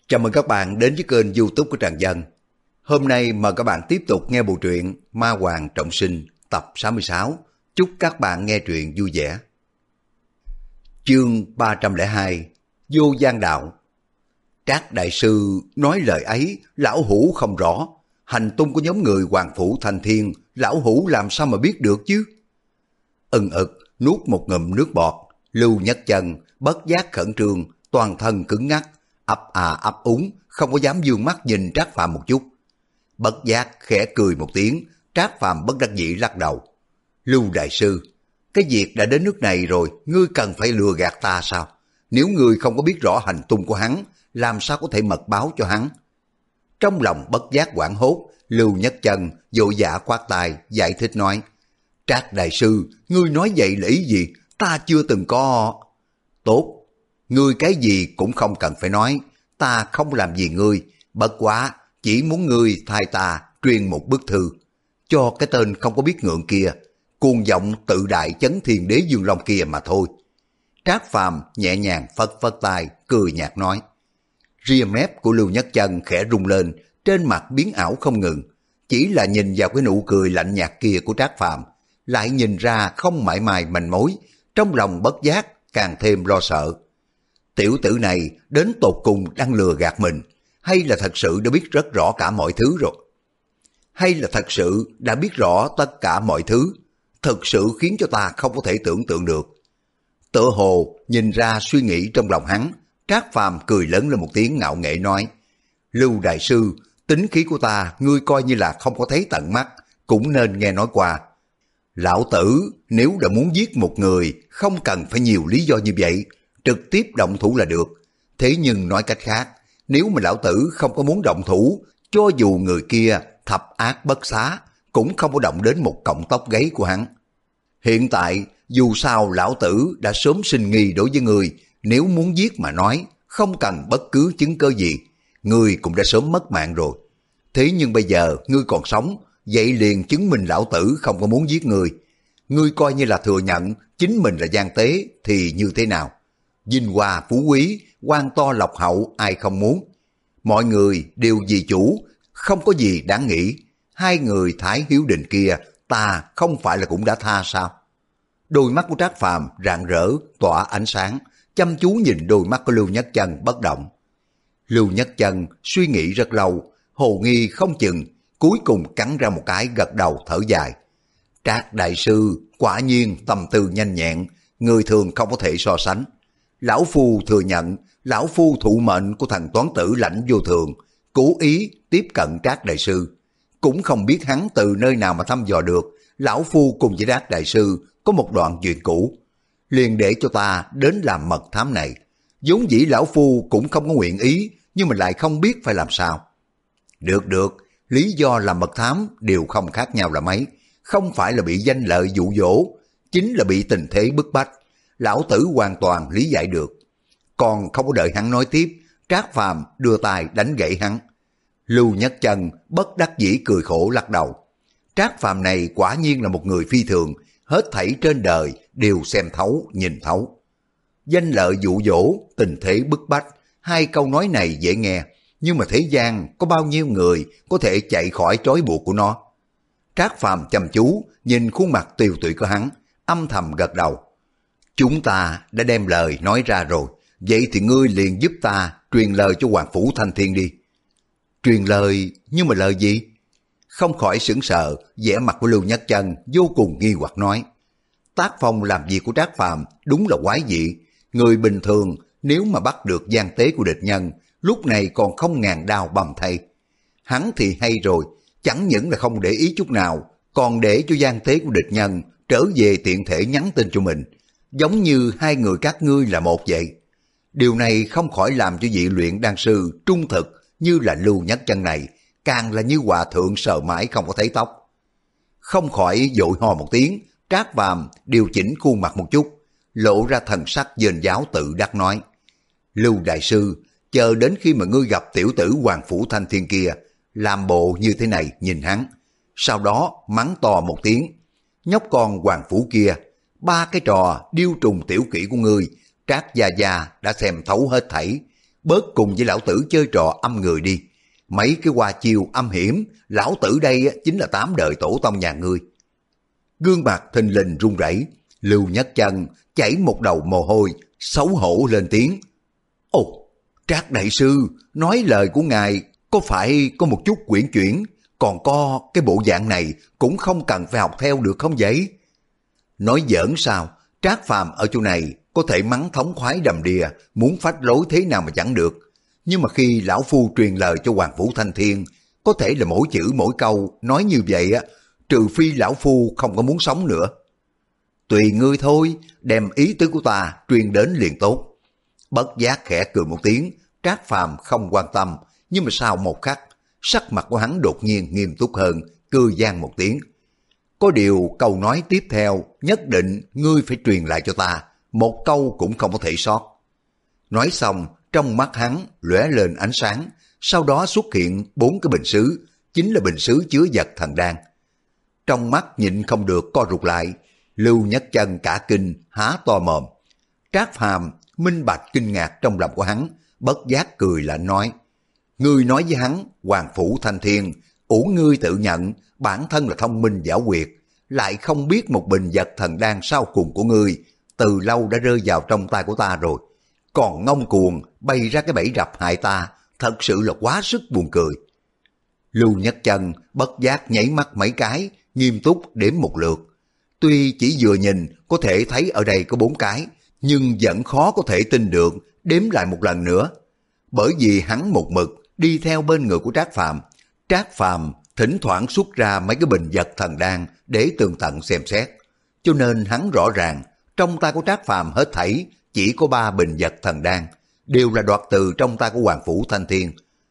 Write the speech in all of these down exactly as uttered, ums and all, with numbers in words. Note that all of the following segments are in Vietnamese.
Chào mừng các bạn đến với kênh YouTube của Trần Dân. Hôm nay mời các bạn tiếp tục nghe bộ truyện Ma Hoàng Trọng Sinh tập sáu mươi sáu. Chúc các bạn nghe truyện vui vẻ. Chương ba trăm lẻ hai. Vô gian đạo. Trác đại sư nói lời ấy, lão hủ không rõ. Hành tung của nhóm người Hoàng Phủ Thanh Thiên, lão hủ làm sao mà biết được chứ? Ưng ực nuốt một ngụm nước bọt, Lưu Nhất Chân bất giác khẩn trương, toàn thân cứng ngắc, ấp à ấp úng, không có dám dương mắt nhìn Trác Phàm một chút. Bất giác khẽ cười một tiếng, Trác Phàm bất đắc dĩ lắc đầu. Lưu đại sư, cái việc đã đến nước này rồi, ngươi cần phải lừa gạt ta sao? Nếu ngươi không có biết rõ hành tung của hắn, làm sao có thể mật báo cho hắn? Trong lòng bất giác hoảng hốt, Lưu Nhất Chân vội vã khoát tay giải thích nói: Trác đại sư, ngươi nói vậy là ý gì? Ta chưa từng có... Tốt, ngươi cái gì cũng không cần phải nói, ta không làm gì ngươi, bất quá chỉ muốn ngươi thay ta truyền một bức thư cho cái tên không có biết ngượng kia, cuồng vọng tự đại chấn thiên đế Dương Long kia mà thôi. Trác Phàm nhẹ nhàng phất phất tay, cười nhạt nói. Ria mép của Lưu Nhất Chân khẽ rung lên, trên mặt biến ảo không ngừng, chỉ là nhìn vào cái nụ cười lạnh nhạt kia của Trác Phàm, lại nhìn ra không mảy may manh mối, trong lòng bất giác càng thêm lo sợ. Tiểu tử này đến tột cùng đang lừa gạt mình, hay là thật sự đã biết rất rõ cả mọi thứ rồi? Hay là thật sự đã biết rõ tất cả mọi thứ, thật sự khiến cho ta không có thể tưởng tượng được. Tựa hồ nhìn ra suy nghĩ trong lòng hắn, Trác Phàm cười lớn lên một tiếng ngạo nghễ nói: Lưu đại sư, tính khí của ta ngươi coi như là không có thấy tận mắt, cũng nên nghe nói qua. Lão tử nếu đã muốn giết một người, không cần phải nhiều lý do như vậy, trực tiếp động thủ là được. Thế nhưng nói cách khác, nếu mà lão tử không có muốn động thủ, cho dù người kia thập ác bất xá, cũng không có động đến một cọng tóc gáy của hắn. Hiện tại, dù sao lão tử đã sớm sinh nghi đối với người, nếu muốn giết mà nói, không cần bất cứ chứng cơ gì, người cũng đã sớm mất mạng rồi. Thế nhưng bây giờ ngươi còn sống, vậy liền chứng minh lão tử không có muốn giết ngươi. Ngươi coi như là thừa nhận chính mình là gian tế thì như thế nào? Vinh hoa phú quý, quan to lộc hậu ai không muốn? Mọi người đều vì chủ, không có gì đáng nghĩ. Hai người Thái Hiếu Đình kia, ta không phải là cũng đã tha sao? Đôi mắt của Trác Phàm rạng rỡ, tỏa ánh sáng, chăm chú nhìn đôi mắt của Lưu Nhất Chân bất động. Lưu Nhất Chân suy nghĩ rất lâu, hồ nghi không chừng, cuối cùng cắn ra một cái gật đầu thở dài. Trác đại sư quả nhiên tâm tư nhanh nhẹn, người thường không có thể so sánh. Lão Phu thừa nhận, Lão Phu thụ mệnh của thằng toán tử Lãnh Vô Thường, cố ý tiếp cận Trác đại sư. Cũng không biết hắn từ nơi nào mà thăm dò được, Lão Phu cùng với Trác đại sư có một đoạn chuyện cũ. Liền để cho ta đến làm mật thám này. Vốn dĩ Lão Phu cũng không có nguyện ý, nhưng mà lại không biết phải làm sao. Được được, lý do làm mật thám đều không khác nhau là mấy. Không phải là bị danh lợi dụ dỗ, chính là bị tình thế bức bách. Lão tử hoàn toàn lý giải được. Còn không có đợi hắn nói tiếp, Trác Phàm đưa tay đánh gãy hắn. Lưu Nhất Chân bất đắc dĩ cười khổ lắc đầu. Trác Phàm này quả nhiên là một người phi thường, hết thảy trên đời đều xem thấu, nhìn thấu. Danh lợi dụ dỗ, tình thế bức bách, hai câu nói này dễ nghe, nhưng mà thế gian có bao nhiêu người có thể chạy khỏi trói buộc của nó? Trác Phàm chăm chú nhìn khuôn mặt tiều tụy của hắn, âm thầm gật đầu. Chúng ta đã đem lời nói ra rồi, vậy thì ngươi liền giúp ta truyền lời cho Hoàng Phủ Thanh Thiên đi. Truyền lời? Nhưng mà lời gì? Không khỏi sững sờ, vẻ mặt của Lưu Nhất Chân vô cùng nghi hoặc nói. Tác phong làm việc của Trác Phàm đúng là quái dị. Người bình thường nếu mà bắt được gian tế của địch nhân, lúc này còn không ngàn đao bầm thây. Hắn thì hay rồi, chẳng những là không để ý chút nào, còn để cho gian tế của địch nhân trở về tiện thể nhắn tin cho mình, giống như hai người các ngươi là một vậy. Điều này không khỏi làm cho vị luyện đan sư trung thực như là Lưu Nhất Chân này, càng là như hòa thượng sờ mãi không có thấy tóc. Không khỏi vội ho một tiếng, Trác Phàm điều chỉnh khuôn mặt một chút, lộ ra thần sắc dền giáo tự đắc nói. Lưu đại sư, chờ đến khi mà ngươi gặp tiểu tử Hoàng Phủ Thanh Thiên kia, làm bộ như thế này nhìn hắn, sau đó mắng to một tiếng. Nhóc con Hoàng Phủ kia, ba cái trò điêu trùng tiểu kỹ của ngươi, Trác gia gia đã xem thấu hết thảy. bớt cùng với lão tử chơi trò âm người đi. Mấy cái hoa chiêu âm hiểm, lão tử đây chính là tám đời tổ tông nhà ngươi. Gương mặt thình lình run rẩy, Lưu Nhất Chân chảy một đầu mồ hôi, xấu hổ lên tiếng. Ồ, Trác đại sư, nói lời của ngài có phải có một chút quyển chuyển, còn có cái bộ dạng này cũng không cần phải học theo được không vậy? Nói giỡn sao, Trác Phàm ở chỗ này có thể mắng thống khoái đầm đìa, muốn phách lối thế nào mà chẳng được. Nhưng mà khi lão phu truyền lời cho Hoàng Phủ Thanh Thiên, có thể là mỗi chữ mỗi câu nói như vậy á, trừ phi lão phu không có muốn sống nữa. Tùy ngươi thôi, đem ý tứ của ta truyền đến liền tốt. Bất giác khẽ cười một tiếng, Trác Phàm không quan tâm, nhưng mà sau một khắc, sắc mặt của hắn đột nhiên nghiêm túc hơn, cười gian một tiếng. Có điều câu nói tiếp theo, nhất định ngươi phải truyền lại cho ta, một câu cũng không có thể sót. Nói xong, trong mắt hắn lóe lên ánh sáng, sau đó xuất hiện bốn cái bình sứ, chính là bình sứ chứa vật thần đan. Trong mắt nhịn không được co rụt lại, Lưu Nhất Chân cả kinh há to mồm. Trác Phàm minh bạch kinh ngạc trong lòng của hắn, bất giác cười lạnh nói: Ngươi nói với hắn, Hoàng Phủ Thanh Thiên, ủ ngươi tự nhận bản thân là thông minh giảo quyệt, lại không biết một bình vật thần đan sau cùng của ngươi từ lâu đã rơi vào trong tay của ta rồi, còn ngông cuồng bày ra cái bẫy rập hại ta, thật sự là quá sức buồn cười. Lưu Nhất Chân bất giác nháy mắt mấy cái, nghiêm túc đếm một lượt. Tuy chỉ vừa nhìn có thể thấy ở đây có bốn cái, nhưng vẫn khó có thể tin được, đếm lại một lần nữa. Bởi vì hắn một mực đi theo bên người của Trác Phàm, Trác Phàm thỉnh thoảng xuất ra mấy cái bình vật thần đan để tường tận xem xét, cho nên hắn rõ ràng trong tay của Trác Phàm hết thảy chỉ có ba bình vật thần đan, đều là đoạt từ trong tay của Hoàng Phủ Thanh Thiên.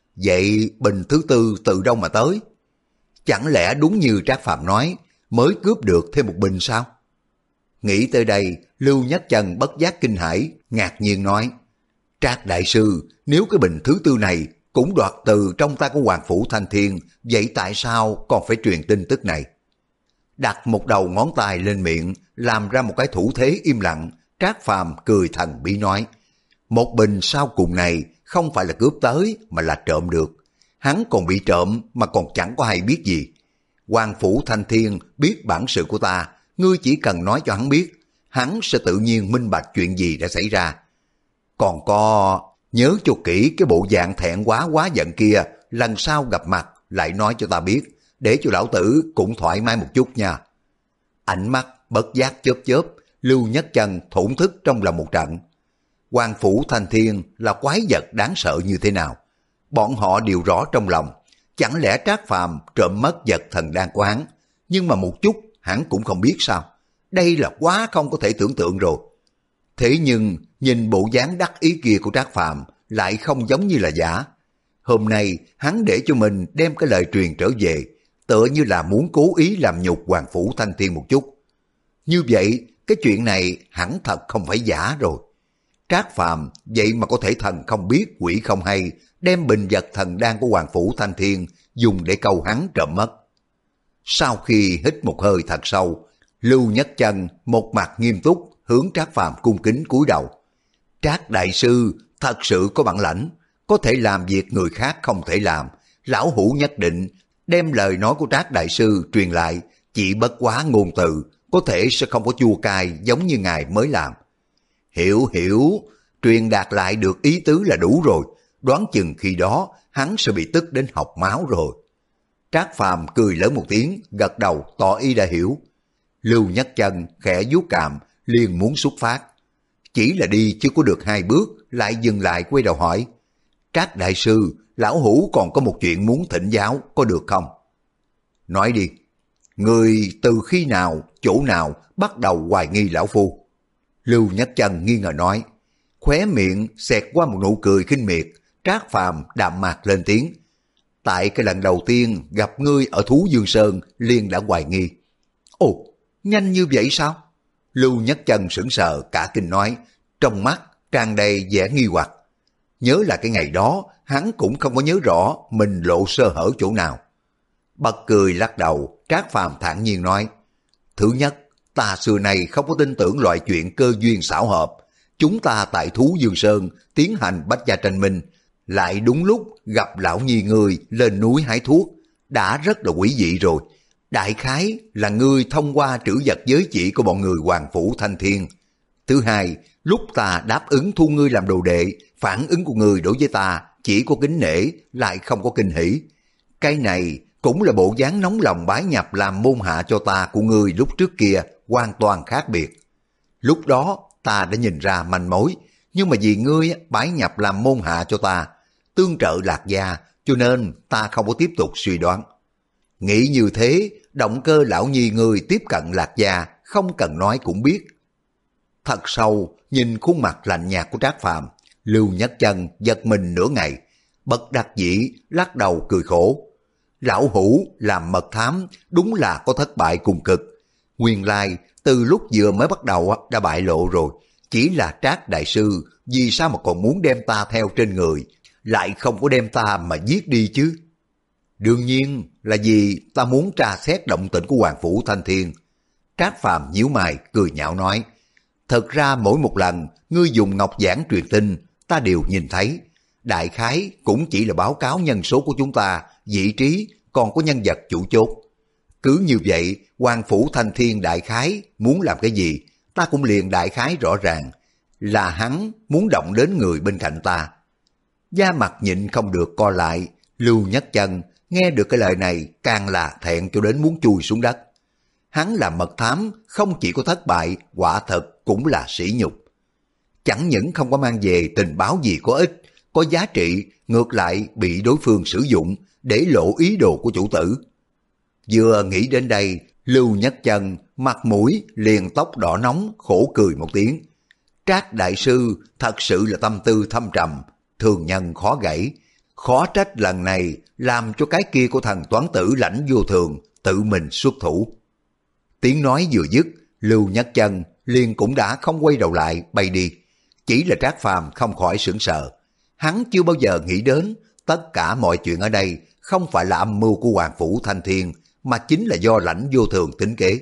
Vậy bình thứ tư từ đâu mà tới? Chẳng lẽ đúng như Trác Phàm nói, mới cướp được thêm một bình sao? Nghĩ tới đây, Lưu Nhất Chân bất giác kinh hãi, ngạc nhiên nói: Trác đại sư, nếu cái bình thứ tư này cũng đoạt từ trong tay của Hoàng Phủ Thanh Thiên, vậy tại sao còn phải truyền tin tức này? Đặt một đầu ngón tay lên miệng, làm ra một cái thủ thế im lặng, Trác Phàm cười thần bí nói: Một bình sau cùng này không phải là cướp tới mà là trộm được. Hắn còn bị trộm mà còn chẳng có hay biết gì. Hoàng Phủ Thanh Thiên biết bản sự của ta, ngươi chỉ cần nói cho hắn biết, hắn sẽ tự nhiên minh bạch chuyện gì đã xảy ra. Còn có, nhớ cho kỹ cái bộ dạng thẹn quá quá giận kia, lần sau gặp mặt lại nói cho ta biết, để cho lão tử cũng thoải mái một chút nha. Ánh mắt bất giác chớp chớp, Lưu Nhất Chân thổn thức trong lòng một trận. Hoàng Phủ Thanh Thiên là quái vật đáng sợ như thế nào? Bọn họ đều rõ trong lòng, chẳng lẽ Trác Phàm trộm mất vật thần đan của hắn, nhưng mà một chút hắn cũng không biết sao? Đây là quá không có thể tưởng tượng rồi. Thế nhưng nhìn bộ dáng đắc ý kia của Trác Phàm lại không giống như là giả. Hôm nay hắn để cho mình đem cái lời truyền trở về, tựa như là muốn cố ý làm nhục Hoàng Phủ Thanh Thiên một chút. Như vậy cái chuyện này hẳn thật không phải giả rồi. Trác Phàm vậy mà có thể thần không biết quỷ không hay, đem bình vật thần đan của Hoàng Phủ Thanh Thiên dùng để câu hắn trộm mất. Sau khi hít một hơi thật sâu, Lưu Nhất Chân một mặt nghiêm túc hướng Trác Phàm cung kính cúi đầu. Trác đại sư thật sự có bản lãnh, có thể làm việc người khác không thể làm. Lão hủ nhất định đem lời nói của Trác đại sư truyền lại, chỉ bất quá ngôn từ có thể sẽ không có chua cay giống như ngài mới làm. Hiểu hiểu, truyền đạt lại được ý tứ là đủ rồi, đoán chừng khi đó hắn sẽ bị tức đến học máu rồi. Trác Phàm cười lớn một tiếng, gật đầu tỏ ý đã hiểu. Lưu Nhất Chân khẽ vuốt cằm, liền muốn xuất phát. Chỉ là đi chưa có được hai bước, lại dừng lại quay đầu hỏi: Trác đại sư, lão hủ còn có một chuyện muốn thỉnh giáo, có được không? Nói đi, người từ khi nào, chỗ nào bắt đầu hoài nghi lão phu? Lưu Nhất Chân nghi ngờ nói. Khóe miệng xẹt qua một nụ cười khinh miệt, Trác Phàm đạm mạc lên tiếng: Tại cái lần đầu tiên gặp ngươi ở Thú Dương Sơn liền đã hoài nghi. Ồ, nhanh như vậy sao? Lưu Nhất Chân sững sờ cả kinh nói, trong mắt tràn đầy vẻ nghi hoặc. Nhớ là cái ngày đó hắn cũng không có nhớ rõ mình lộ sơ hở chỗ nào. Bật cười lắc đầu, Trác Phàm thản nhiên nói: Thứ nhất, ta xưa nay không có tin tưởng loại chuyện cơ duyên xảo hợp. Chúng ta tại Thú Dương Sơn tiến hành bách gia tranh minh, lại đúng lúc gặp lão nhi ngươi lên núi hái thuốc, đã rất là quý dị rồi. Đại khái là ngươi thông qua trữ vật giới chỉ của bọn người Hoàng Phủ Thanh Thiên. Thứ hai, lúc ta đáp ứng thu ngươi làm đồ đệ, phản ứng của ngươi đối với ta chỉ có kính nể, lại không có kinh hỉ. Cái này cũng là bộ dáng nóng lòng bái nhập làm môn hạ cho ta của ngươi lúc trước kia hoàn toàn khác biệt. Lúc đó ta đã nhìn ra manh mối, nhưng mà vì ngươi bái nhập làm môn hạ cho ta, tương trợ Lạc gia, cho nên ta không có tiếp tục suy đoán. Nghĩ như thế, động cơ lão nhi ngươi tiếp cận Lạc gia không cần nói cũng biết. Thật sâu nhìn khuôn mặt lạnh nhạt của Trác Phàm, Lưu Nhất Chân giật mình nửa ngày, bất đắc dĩ lắc đầu cười khổ. Lão hủ làm mật thám đúng là có thất bại cùng cực. Nguyên lai từ lúc vừa mới bắt đầu đã bại lộ rồi. Chỉ là Trác đại sư vì sao mà còn muốn đem ta theo trên người, lại không có đem ta mà giết đi chứ? Đương nhiên là vì ta muốn tra xét động tĩnh của Hoàng Phủ Thanh Thiên. Trác Phàm nhíu mày cười nhạo nói, thật ra mỗi một lần ngươi dùng ngọc giản truyền tin ta đều nhìn thấy. Đại khái cũng chỉ là báo cáo nhân số của chúng ta, vị trí, còn có nhân vật chủ chốt. Cứ như vậy, Hoàng Phủ Thanh Thiên đại khái muốn làm cái gì, ta cũng liền đại khái rõ ràng, là hắn muốn động đến người bên cạnh ta. Da mặt nhịn không được co lại, Lưu Nhất Chân nghe được cái lời này càng là thẹn cho đến muốn chui xuống đất. Hắn làm mật thám không chỉ có thất bại, quả thật cũng là sỉ nhục. Chẳng những không có mang về tình báo gì có ích, có giá trị, ngược lại bị đối phương sử dụng để lộ ý đồ của chủ tử. Vừa nghĩ đến đây, Lưu Nhất Chân mặt mũi liền tóc đỏ nóng, khổ cười một tiếng. Trác đại sư thật sự là tâm tư thâm trầm, thường nhân khó gãy. Khó trách lần này làm cho cái kia của thần toán tử Lãnh Vô Thường tự mình xuất thủ. Tiếng nói vừa dứt, Lưu Nhất Chân liền cũng đã không quay đầu lại bay đi. Chỉ là Trác Phàm không khỏi sửng sợ. Hắn chưa bao giờ nghĩ đến tất cả mọi chuyện ở đây không phải là âm mưu của Hoàng Phủ Thanh Thiên, mà chính là do Lãnh Vô Thường tính kế.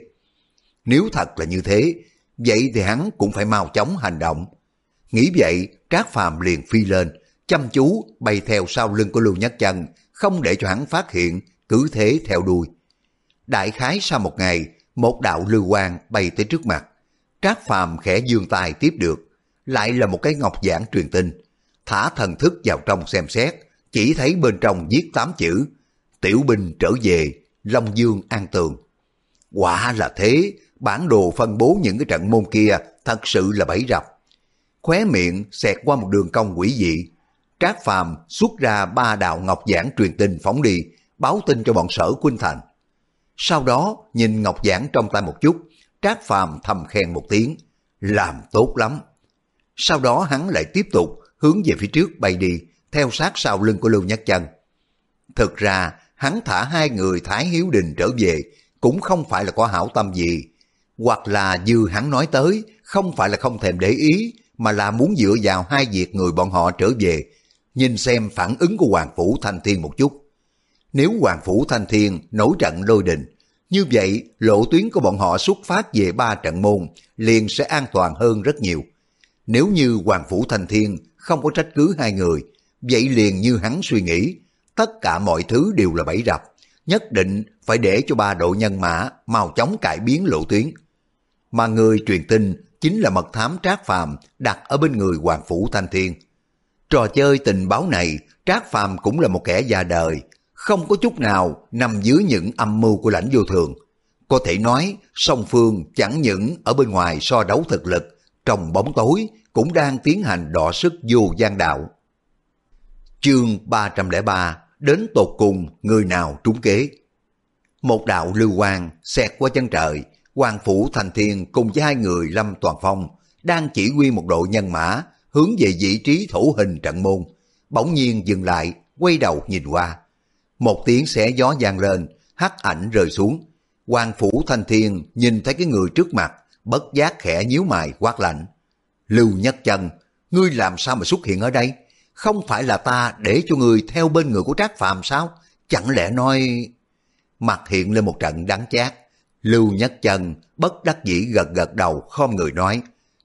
Nếu thật là như thế, vậy thì hắn cũng phải mau chóng hành động. Nghĩ vậy, Trác Phàm liền phi lên, chăm chú bay theo sau lưng của Lưu Nhất Chân, không để cho hắn phát hiện, cứ thế theo đuôi. Đại khái sau một ngày, một đạo lưu quang bay tới trước mặt. Trác Phàm khẽ giương tay tiếp được, lại là một cái ngọc giản truyền tin. Thả thần thức vào trong xem xét, chỉ thấy bên trong viết tám chữ: tiểu binh trở về, Long Dương an tường. Quả là thế, bản đồ phân bố những cái trận môn kia thật sự là bẫy rập. Khóe miệng xẹt qua một đường cong quỷ dị. Trác Phàm xuất ra ba đạo ngọc giản truyền tin phóng đi, báo tin cho bọn Sở Khuynh Thành. Sau đó nhìn ngọc giản trong tay một chút, Trác Phàm thầm khen một tiếng, làm tốt lắm. Sau đó hắn lại tiếp tục hướng về phía trước bay đi, theo sát sau lưng của Lưu Nhất Chân. Thực ra hắn thả hai người Thái Hiếu Đình trở về cũng không phải là có hảo tâm gì, hoặc là như hắn nói tới, không phải là không thèm để ý, mà là muốn dựa vào hai việc người bọn họ trở về, nhìn xem phản ứng của Hoàng Phủ Thanh Thiên một chút. Nếu Hoàng Phủ Thanh Thiên nổi trận lôi đình, như vậy lộ tuyến của bọn họ xuất phát về ba trận môn liền sẽ an toàn hơn rất nhiều. Nếu như Hoàng Phủ Thanh Thiên không có trách cứ hai người, vậy liền như hắn suy nghĩ, tất cả mọi thứ đều là bẫy rập, nhất định phải để cho ba đội nhân mã mau chóng cải biến lộ tuyến. Mà người truyền tin chính là mật thám Trác Phàm đặt ở bên người Hoàng Phủ Thanh Thiên. Trò chơi tình báo này, Trác Phàm cũng là một kẻ già đời, không có chút nào nằm dưới những âm mưu của Lãnh Vô Thường. Có thể nói, song phương chẳng những ở bên ngoài so đấu thực lực, trong bóng tối cũng đang tiến hành đọ sức vô gian đạo. Chương ba trăm lẻ ba, đến tột cùng người nào trúng kế. Một đạo lưu quang xẹt qua chân trời, Hoàng Phủ Thanh Thiên cùng với hai người Lâm Toàn Phong đang chỉ huy một đội nhân mã hướng về vị trí thủ hình trận môn. Bỗng nhiên dừng lại, quay đầu nhìn qua. Một tiếng xé gió vang lên, hắc ảnh rơi xuống. Hoàng Phủ Thanh Thiên nhìn thấy cái người trước mặt, bất giác khẽ nhíu mày quát lạnh. Lưu Nhất Chân, ngươi làm sao mà xuất hiện ở đây? Không phải là ta để cho ngươi theo bên người của Trác Phàm sao? Chẳng lẽ nói... Mặt hiện lên một trận đắng chát. Lưu Nhất Chân bất đắc dĩ gật gật đầu khom người nói,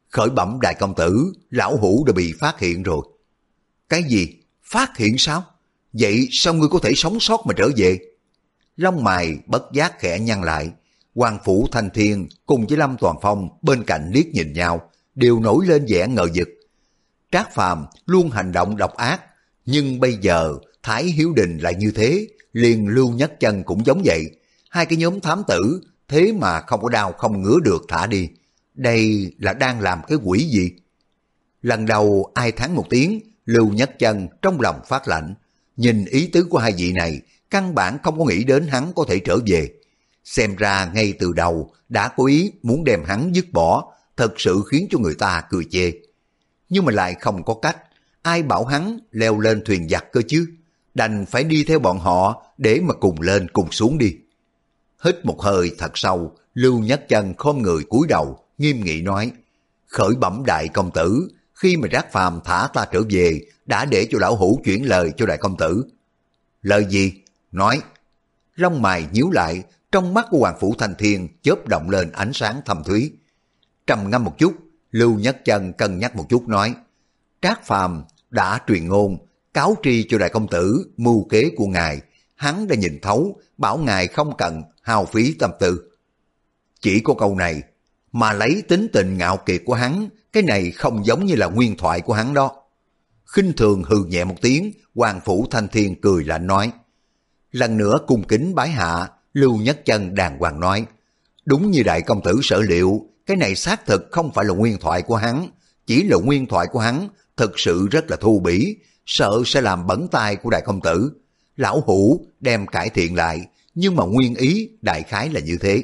Khởi bẩm đại công tử, lão hủ đã bị phát hiện rồi. Cái gì? Phát hiện sao? Vậy sao ngươi có thể sống sót mà trở về? Lông mày bất giác khẽ nhăn lại. Hoàng Phủ Thanh Thiên cùng với Lâm Toàn Phong bên cạnh liếc nhìn nhau, đều nổi lên vẻ ngờ vực. Trác Phàm luôn hành động độc ác, nhưng bây giờ Thái Hiếu Đình lại như thế, liền Lưu Nhất Chân cũng giống vậy. Hai cái nhóm thám tử thế mà không có đau không ngứa được thả đi. Đây là đang làm cái quỷ gì? Lần đầu ai thắng một tiếng, Lưu Nhất Chân trong lòng phát lạnh. Nhìn ý tứ của hai vị này, căn bản không có nghĩ đến hắn có thể trở về. Xem ra ngay từ đầu đã có ý muốn đem hắn dứt bỏ, thật sự khiến cho người ta cười chê. Nhưng mà lại không có cách, ai bảo hắn leo lên thuyền giặc cơ chứ, đành phải đi theo bọn họ để mà cùng lên cùng xuống đi. Hít một hơi thật sâu, Lưu Nhất Chân khom người cúi đầu, nghiêm nghị nói, khởi bẩm đại công tử, khi mà Trác Phàm thả ta trở về, đã để cho lão hủ chuyển lời cho đại công tử. Lời gì? Nói. Lông mày nhíu lại, trong mắt của Hoàng Phủ Thanh Thiên chớp động lên ánh sáng thâm thúy. Trầm ngâm một chút, Lưu Nhất Chân cân nhắc một chút nói, Trác Phàm đã truyền ngôn, cáo tri cho đại công tử mưu kế của ngài, hắn đã nhìn thấu, bảo ngài không cần hao phí tâm tư. Chỉ có câu này, mà lấy tính tình ngạo kiệt của hắn, cái này không giống như là nguyên thoại của hắn đó. Khinh thường hừ nhẹ một tiếng, Hoàng Phủ Thanh Thiên cười lạnh nói. Lần nữa cung kính bái hạ, Lưu Nhất Chân đàng hoàng nói, đúng như đại công tử sở liệu, cái này xác thực không phải là nguyên thoại của hắn, chỉ là nguyên thoại của hắn, thực sự rất là thô bỉ, sợ sẽ làm bẩn tai của đại công tử. Lão hủ đem cải thiện lại, nhưng mà nguyên ý đại khái là như thế.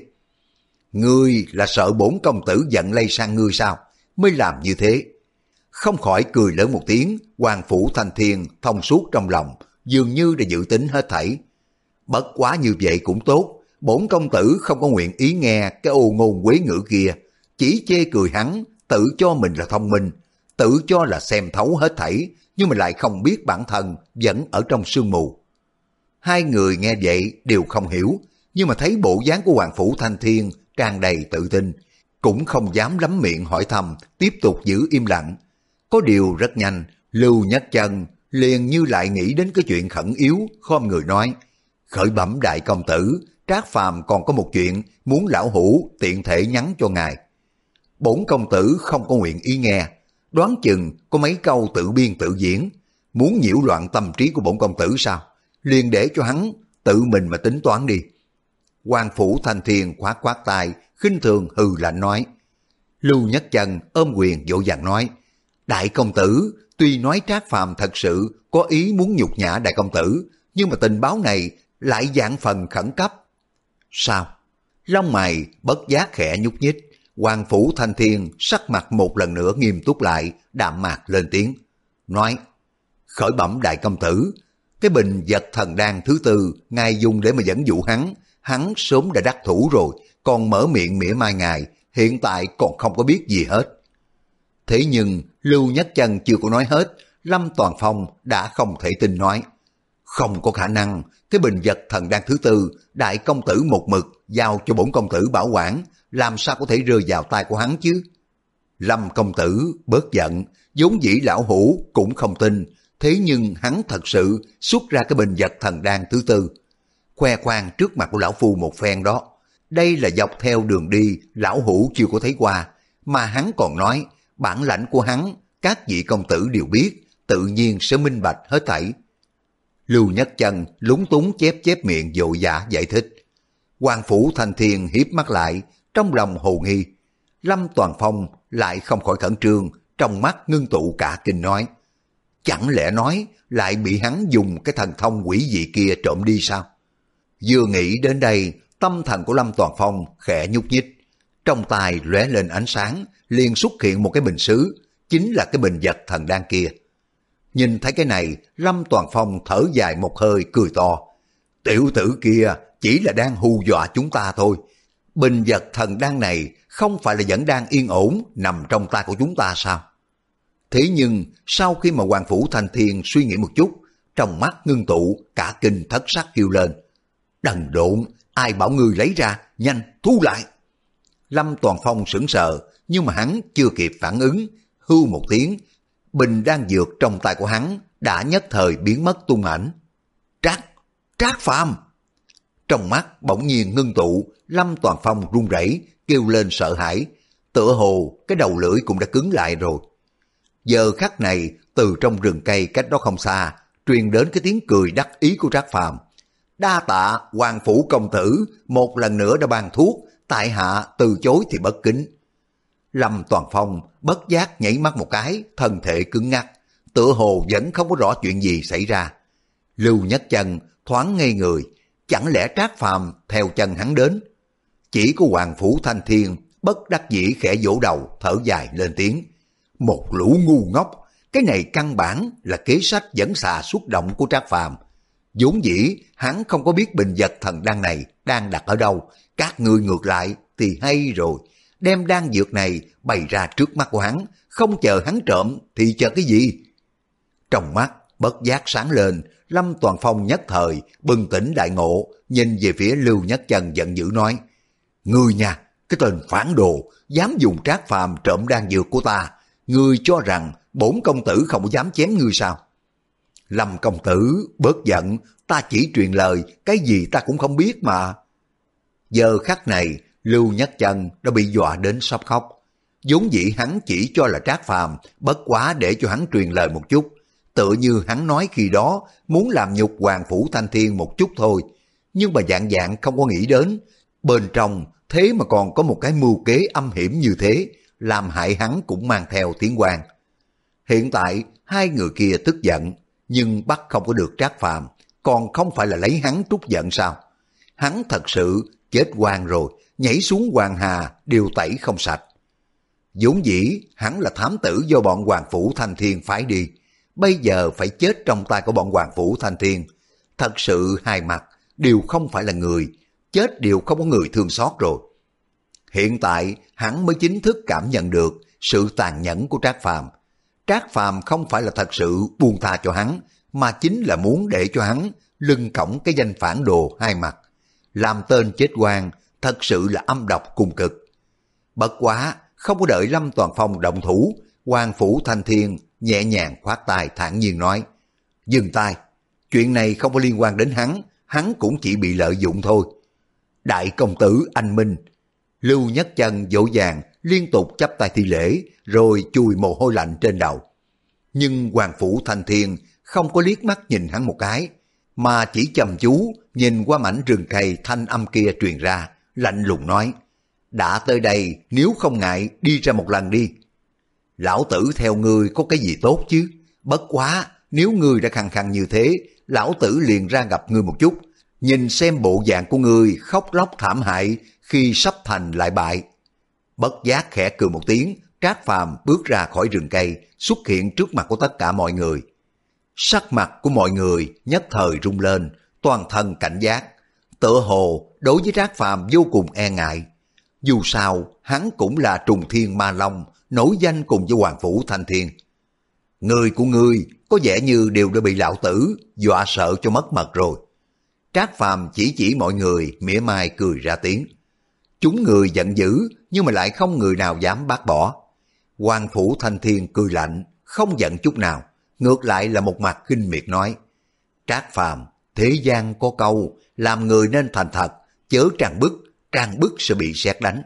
Ngươi là sợ bổn công tử giận lây sang ngươi sao, mới làm như thế. Không khỏi cười lớn một tiếng, Hoàng Phủ Thanh Thiên thông suốt trong lòng, dường như đã dự tính hết thảy. Bất quá như vậy cũng tốt, bổn công tử không có nguyện ý nghe cái ô ngôn quế ngữ kia, chỉ chê cười hắn, tự cho mình là thông minh, tự cho là xem thấu hết thảy, nhưng mà lại không biết bản thân vẫn ở trong sương mù. Hai người nghe vậy đều không hiểu, nhưng mà thấy bộ dáng của Hoàng Phủ Thanh Thiên tràn đầy tự tin, cũng không dám lắm miệng hỏi thăm, tiếp tục giữ im lặng. Có điều rất nhanh, Lưu Nhất Chân liền như lại nghĩ đến cái chuyện khẩn yếu, khom người nói, khởi bẩm đại công tử, Trác Phàm còn có một chuyện muốn lão hủ tiện thể nhắn cho ngài. Bổn công tử không có nguyện ý nghe, đoán chừng có mấy câu tự biên tự diễn, muốn nhiễu loạn tâm trí của bổn công tử sao? Liền để cho hắn tự mình mà tính toán đi. Hoàng Phủ Thanh Thiên khoát khoát tay, khinh thường hừ lạnh nói. Lưu Nhất Chân ôm quyền vội vàng nói, đại công tử, tuy nói Trác Phàm thật sự có ý muốn nhục nhã đại công tử, nhưng mà tình báo này lại dạng phần khẩn cấp. Sao? Lông mày bất giác khẽ nhúc nhích, Hoàng Phủ Thanh Thiên sắc mặt một lần nữa nghiêm túc lại, đạm mạc lên tiếng, nói, khởi bẩm đại công tử, cái bình vật thần đan thứ tư ngài dùng để mà dẫn dụ hắn, hắn sớm đã đắc thủ rồi, còn mở miệng mỉa mai ngài, hiện tại còn không có biết gì hết. Thế nhưng Lưu Nhất Chân chưa có nói hết, Lâm Toàn Phong đã không thể tin nói, không có khả năng, cái bình vật thần đan thứ tư đại công tử một mực giao cho bổn công tử bảo quản, làm sao có thể rơi vào tay của hắn chứ? Lâm công tử bớt giận, vốn dĩ lão hủ cũng không tin, thế nhưng hắn thật sự xuất ra cái bình vật thần đan thứ tư, khoe khoang trước mặt của lão phu một phen đó. Đây là dọc theo đường đi lão hủ chưa có thấy qua, mà hắn còn nói bản lãnh của hắn các vị công tử đều biết, tự nhiên sẽ minh bạch hết thảy. Lưu Nhất Chân lúng túng chép chép miệng vội vã giải thích. Hoàng Phủ Thanh Thiên hiếp mắt lại, trong lòng hồ nghi. Lâm Toàn Phong lại không khỏi khẩn trương, trong mắt ngưng tụ cả kinh nói, chẳng lẽ nói lại bị hắn dùng cái thần thông quỷ dị kia trộm đi sao? Vừa nghĩ đến đây, tâm thần của Lâm Toàn Phong khẽ nhúc nhích, trong tay lóe lên ánh sáng, liền xuất hiện một cái bình sứ, chính là cái bình vật thần đan kia. Nhìn thấy cái này, Lâm Toàn Phong thở dài một hơi cười to. Tiểu tử kia chỉ là đang hù dọa chúng ta thôi. Bình vật thần đan này không phải là vẫn đang yên ổn nằm trong tay của chúng ta sao? Thế nhưng sau khi mà Hoàng Phủ Thanh Thiên suy nghĩ một chút, trong mắt ngưng tụ cả kinh thất sắc kêu lên. Đần độn, ai bảo ngươi lấy ra, nhanh thu lại. Lâm Toàn Phong sững sờ, nhưng mà hắn chưa kịp phản ứng, hưu một tiếng, bình đan dược trong tay của hắn đã nhất thời biến mất tung ảnh. Trác, Trác Phàm! Trong mắt bỗng nhiên ngưng tụ, Lâm Toàn Phong run rẩy kêu lên sợ hãi, tựa hồ cái đầu lưỡi cũng đã cứng lại rồi. Giờ khắc này, từ trong rừng cây cách đó không xa, truyền đến cái tiếng cười đắc ý của Trác Phàm. Đa tạ Hoàng phủ công tử, một lần nữa đã ban thuốc, tại hạ từ chối thì bất kính. Lâm Toàn Phong bất giác nhảy mắt một cái, thân thể cứng ngắc, tựa hồ vẫn không có rõ chuyện gì xảy ra. Lưu Nhất Chân thoáng ngây người, chẳng lẽ Trác Phàm theo chân hắn đến? Chỉ có Hoàng phủ Thanh Thiên bất đắc dĩ khẽ vỗ đầu, thở dài lên tiếng. Một lũ ngu ngốc, cái này căn bản là kế sách dẫn xà xuất động của Trác Phàm. Vốn dĩ hắn không có biết bình vật thần đan này đang đặt ở đâu, các ngươi ngược lại thì hay rồi, đem đan dược này bày ra trước mắt của hắn, không chờ hắn trộm thì chờ cái gì? Trong mắt bất giác sáng lên, Lâm Toàn Phong nhất thời bừng tỉnh đại ngộ, nhìn về phía Lưu Nhất Chân giận dữ nói: Ngươi nha, cái tên phản đồ, dám dùng Trác Phàm trộm đan dược của ta, ngươi cho rằng bổn công tử không dám chém ngươi sao? Lâm công tử bớt giận, ta chỉ truyền lời, cái gì ta cũng không biết mà. Giờ khắc này, Lưu Nhất Chân đã bị dọa đến sắp khóc. Vốn dĩ hắn chỉ cho là Trác Phàm, bất quá để cho hắn truyền lời một chút, tựa như hắn nói khi đó muốn làm nhục Hoàng phủ Thanh Thiên một chút thôi. Nhưng mà dạng dạng không có nghĩ đến, bên trong thế mà còn có một cái mưu kế âm hiểm như thế, làm hại hắn cũng mang theo tiếng oan. Hiện tại hai người kia tức giận, nhưng bắt không có được Trác Phàm, còn không phải là lấy hắn trút giận sao? Hắn thật sự chết oan rồi, nhảy xuống Hoàng Hà đều tẩy không sạch. Vốn dĩ hắn là thám tử do bọn Hoàng phủ Thanh Thiên phái đi, bây giờ phải chết trong tay của bọn Hoàng phủ Thanh Thiên. Thật sự hai mặt đều không phải là người, chết đều không có người thương xót rồi. Hiện tại hắn mới chính thức cảm nhận được sự tàn nhẫn của Trác Phàm. Trác Phàm không phải là thật sự buông tha cho hắn, mà chính là muốn để cho hắn lưng cõng cái danh phản đồ hai mặt. Làm tên chết oan, thật sự là âm độc cùng cực. Bất quá, không có đợi Lâm Toàn Phong động thủ, Hoàng phủ Thanh Thiên nhẹ nhàng khoát tay thản nhiên nói: Dừng tay, chuyện này không có liên quan đến hắn, hắn cũng chỉ bị lợi dụng thôi. Đại công tử anh minh. Lưu Nhất Chân dỗ dàng liên tục chắp tay thi lễ, rồi chùi mồ hôi lạnh trên đầu. Nhưng Hoàng phủ Thanh Thiên không có liếc mắt nhìn hắn một cái, mà chỉ chăm chú nhìn qua mảnh rừng cây thanh âm kia truyền ra, lạnh lùng nói: Đã tới đây, nếu không ngại đi ra một lần đi. Lão tử theo ngươi có cái gì tốt chứ? Bất quá, nếu ngươi đã khăng khăng như thế, lão tử liền ra gặp ngươi một chút, nhìn xem bộ dạng của ngươi khóc lóc thảm hại khi sắp thành lại bại. Bất giác khẽ cười một tiếng, Trác Phàm bước ra khỏi rừng cây, xuất hiện trước mặt của tất cả mọi người. Sắc mặt của mọi người nhất thời rung lên, toàn thân cảnh giác, tựa hồ đối với Trác Phàm vô cùng e ngại. Dù sao, hắn cũng là Trùng Thiên Ma Long, nổi danh cùng với Hoàng phủ Thanh Thiên. Người của ngươi có vẻ như đều đã bị lão tử dọa sợ cho mất mật rồi. Trác Phàm chỉ chỉ mọi người, mỉa mai cười ra tiếng. Chúng người giận dữ, nhưng mà lại không người nào dám bác bỏ. Hoàng phủ Thanh Thiên cười lạnh, không giận chút nào, ngược lại là một mặt khinh miệt nói: Trác Phàm, thế gian có câu, làm người nên thành thật, chớ trang bức, trang bức sẽ bị sét đánh.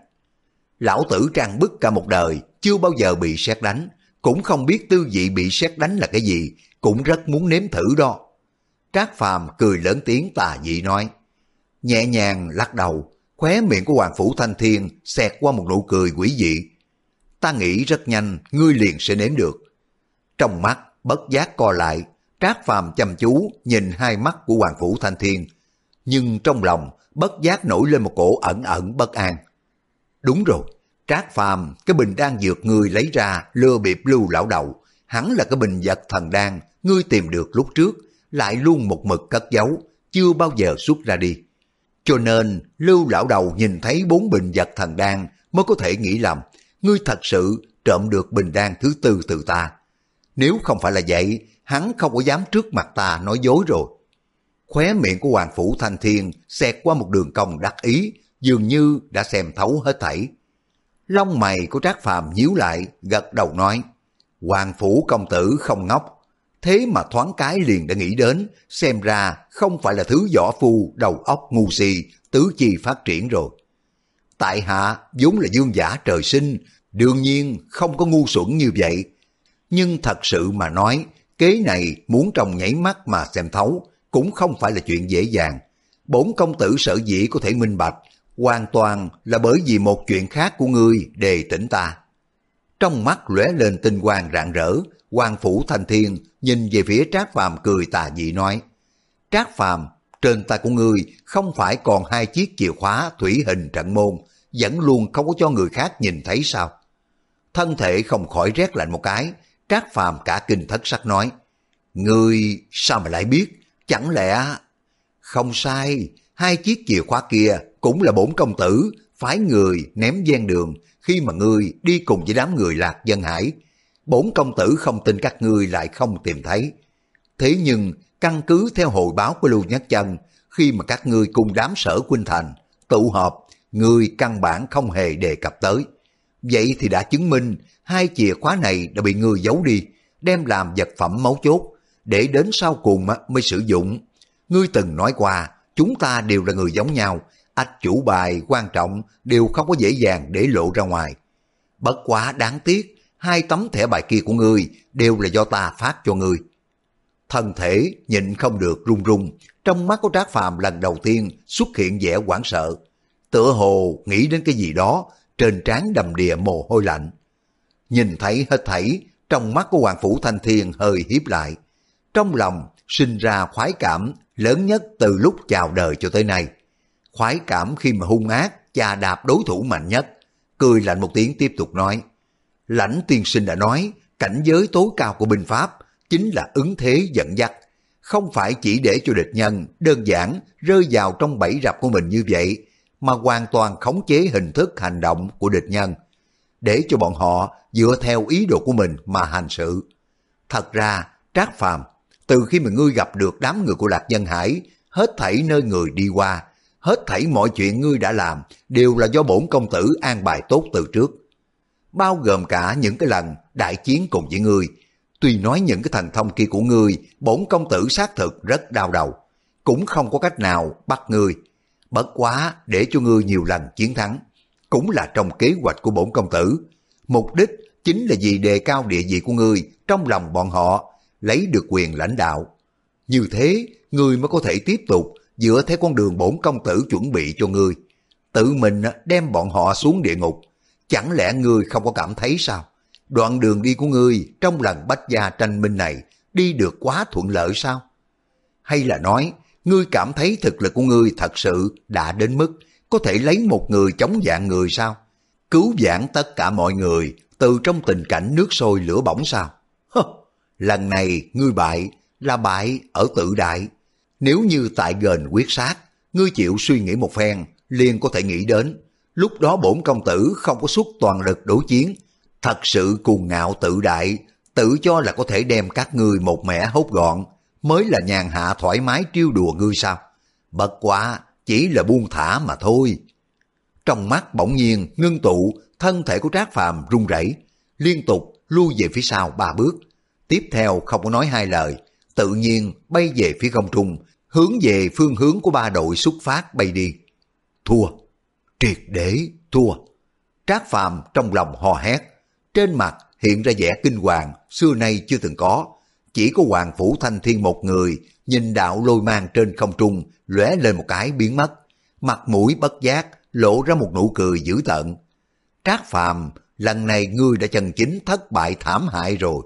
Lão tử trang bức cả một đời, chưa bao giờ bị sét đánh, cũng không biết tư vị bị sét đánh là cái gì, cũng rất muốn nếm thử đó. Trác Phàm cười lớn tiếng tà dị nói, nhẹ nhàng lắc đầu, khóe miệng của Hoàng phủ Thanh Thiên xẹt qua một nụ cười quỷ dị. Ta nghĩ rất nhanh ngươi liền sẽ nếm được. Trong mắt bất giác co lại, Trác Phàm chăm chú nhìn hai mắt của Hoàng phủ Thanh Thiên, nhưng trong lòng bất giác nổi lên một cổ ẩn ẩn bất an. Đúng rồi, Trác Phàm, cái bình đan dược ngươi lấy ra lừa bịp Lưu lão đầu, hắn là cái bình vật thần đan ngươi tìm được lúc trước, lại luôn một mực cất giấu, chưa bao giờ xuất ra đi. Cho nên Lưu lão đầu nhìn thấy bốn bình vật thần đan mới có thể nghĩ lầm ngươi thật sự trộm được bình đan thứ tư từ ta. Nếu không phải là vậy, hắn không có dám trước mặt ta nói dối rồi. Khóe miệng của Hoàng phủ Thanh Thiên xẹt qua một đường cong đắc ý, dường như đã xem thấu hết thảy. Lông mày của Trác Phàm nhíu lại, gật đầu nói, Hoàng phủ công tử không ngốc, thế mà thoáng cái liền đã nghĩ đến, xem ra không phải là thứ võ phu đầu óc ngu si, tứ chi phát triển rồi. Tại hạ vốn là vương giả trời sinh, đương nhiên không có ngu xuẩn như vậy. Nhưng thật sự mà nói, kế này muốn trong nháy mắt mà xem thấu, cũng không phải là chuyện dễ dàng. Bổn công tử sở dĩ có thể minh bạch, hoàn toàn là bởi vì một chuyện khác của ngươi đề tỉnh ta. Trong mắt lóe lên tinh quang rạng rỡ, Hoàng phủ Thanh Thiên nhìn về phía Trác Phàm cười tà dị nói, Trác Phàm, trên tay của ngươi không phải còn hai chiếc chìa khóa thủy hình trận môn, vẫn luôn không có cho người khác nhìn thấy sao? Thân thể không khỏi rét lạnh một cái, Trác Phàm cả kinh thất sắc nói, ngươi sao mà lại biết, chẳng lẽ... Không sai, hai chiếc chìa khóa kia cũng là bổn công tử phái người ném ven đường khi mà ngươi đi cùng với đám người Lạc Dân Hải. Bổn công tử không tin các ngươi lại không tìm thấy. Thế nhưng căn cứ theo hồi báo của Lưu Nhất Chân, khi mà các ngươi cùng đám Sở Khuynh Thành tụ họp, ngươi căn bản không hề đề cập tới. Vậy thì đã chứng minh hai chìa khóa này đã bị ngươi giấu đi, đem làm vật phẩm mấu chốt, để đến sau cùng mới sử dụng. Ngươi từng nói qua, chúng ta đều là người giống nhau, ách chủ bài quan trọng đều không có dễ dàng để lộ ra ngoài. Bất quá đáng tiếc, hai tấm thẻ bài kia của ngươi đều là do ta phát cho ngươi. Thân thể nhịn không được run run, trong mắt của Trác Phàm lần đầu tiên xuất hiện vẻ hoảng sợ. Tựa hồ nghĩ đến cái gì đó, trên trán đầm đìa mồ hôi lạnh. Nhìn thấy hết thảy, trong mắt của Hoàng phủ Thanh Thiên hơi híp lại. Trong lòng sinh ra khoái cảm lớn nhất từ lúc chào đời cho tới nay. Khoái cảm khi mà hung ác chà đạp đối thủ mạnh nhất. Cười lạnh một tiếng tiếp tục nói, Lãnh tiên sinh đã nói, cảnh giới tối cao của binh pháp chính là ứng thế dẫn dắt, không phải chỉ để cho địch nhân đơn giản rơi vào trong bẫy rập của mình như vậy, mà hoàn toàn khống chế hình thức hành động của địch nhân, để cho bọn họ dựa theo ý đồ của mình mà hành sự. Thật ra, Trác Phàm, từ khi mà ngươi gặp được đám người của Lạc Dân Hải, hết thảy nơi người đi qua, hết thảy mọi chuyện ngươi đã làm đều là do bổn công tử an bài tốt từ trước. Bao gồm cả những cái lần đại chiến cùng với ngươi. Tuy nói những cái thần thông kia của ngươi, bổn công tử xác thực rất đau đầu, cũng không có cách nào bắt ngươi. Bất quá để cho ngươi nhiều lần chiến thắng, cũng là trong kế hoạch của bổn công tử. Mục đích chính là vì đề cao địa vị của ngươi trong lòng bọn họ, lấy được quyền lãnh đạo. Như thế, ngươi mới có thể tiếp tục dựa theo con đường bổn công tử chuẩn bị cho ngươi, tự mình đem bọn họ xuống địa ngục. Chẳng lẽ ngươi không có cảm thấy sao? Đoạn đường đi của ngươi trong lần bách gia tranh minh này đi được quá thuận lợi sao? Hay là nói, ngươi cảm thấy thực lực của ngươi thật sự đã đến mức có thể lấy một người chống dạng người sao? Cứu vãn tất cả mọi người từ trong tình cảnh nước sôi lửa bỏng sao? Hơ, lần này ngươi bại là bại ở tự đại. Nếu như tại gần quyết sát, ngươi chịu suy nghĩ một phen, liền có thể nghĩ đến. Lúc đó bổn công tử không có xuất toàn lực đối chiến, thật sự cuồng ngạo tự đại, tự cho là có thể đem các ngươi một mẻ hốt gọn, mới là nhàn hạ thoải mái trêu đùa ngươi sao? Bất quá chỉ là buông thả mà thôi. Trong mắt bỗng nhiên ngưng tụ, thân thể của Trác Phàm run rẩy, liên tục lui về phía sau ba bước. Tiếp theo không có nói hai lời, tự nhiên bay về phía không trung, hướng về phương hướng của ba đội xuất phát bay đi. Thua, triệt để thua. Trác Phàm trong lòng hò hét, trên mặt hiện ra vẻ kinh hoàng xưa nay chưa từng có. Chỉ có Hoàng phủ Thanh Thiên một người nhìn đạo lôi mang trên không trung lóe lên một cái biến mất, mặt mũi bất giác lộ ra một nụ cười dữ tợn. Trác Phàm, lần này ngươi đã chân chính thất bại thảm hại rồi.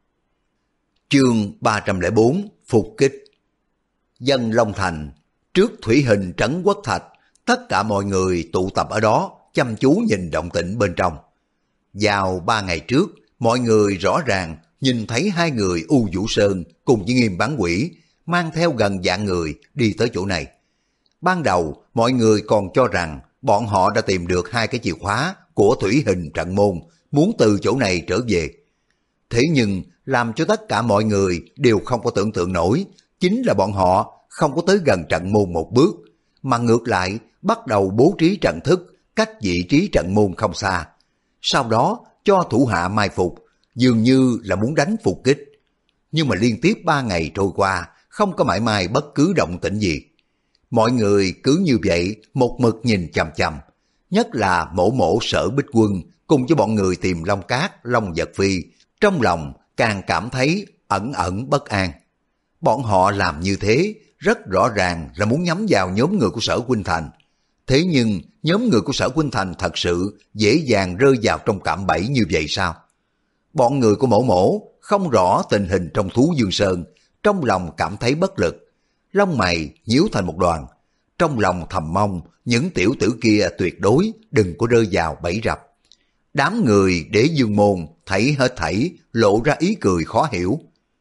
Chương ba trăm lẻ bốn Phục kích. Dân Long Thành, trước thủy hình trấn Quốc Thạch, tất cả mọi người tụ tập ở đó, chăm chú nhìn động tĩnh bên trong. Vào ba ngày trước, mọi người rõ ràng nhìn thấy hai người U Vũ Sơn cùng với Nghiêm Bán Quỷ mang theo gần vạn người đi tới chỗ này. Ban đầu, mọi người còn cho rằng bọn họ đã tìm được hai cái chìa khóa của thủy hình trận môn, muốn từ chỗ này trở về. Thế nhưng, làm cho tất cả mọi người đều không có tưởng tượng nổi, chính là bọn họ không có tới gần trận môn một bước, mà ngược lại bắt đầu bố trí trận thức cách vị trí trận môn không xa. sau đó cho thủ hạ mai phục, dường như là muốn đánh phục kích. Nhưng mà liên tiếp ba ngày trôi qua, không có mãi may bất cứ động tĩnh gì. Mọi người cứ như vậy một mực nhìn chằm chằm, nhất là Mổ Mổ Sở Bích Quân cùng với bọn người tìm Long Cát, Long Vật Phi, trong lòng càng cảm thấy ẩn ẩn bất an. Bọn họ làm như thế rất rõ ràng là muốn nhắm vào nhóm người của Sở Khuynh Thành. Thế nhưng nhóm người của Sở Khuynh Thành thật sự dễ dàng rơi vào trong cạm bẫy như vậy sao? Bọn người của Mổ Mổ không rõ tình hình trong Thú Dương Sơn, trong lòng cảm thấy bất lực. Lông mày nhíu thành một đoàn, trong lòng thầm mong những tiểu tử kia tuyệt đối đừng có rơi vào bẫy rập. Đám người Đế Dương môn thấy hết thảy lộ ra ý cười khó hiểu.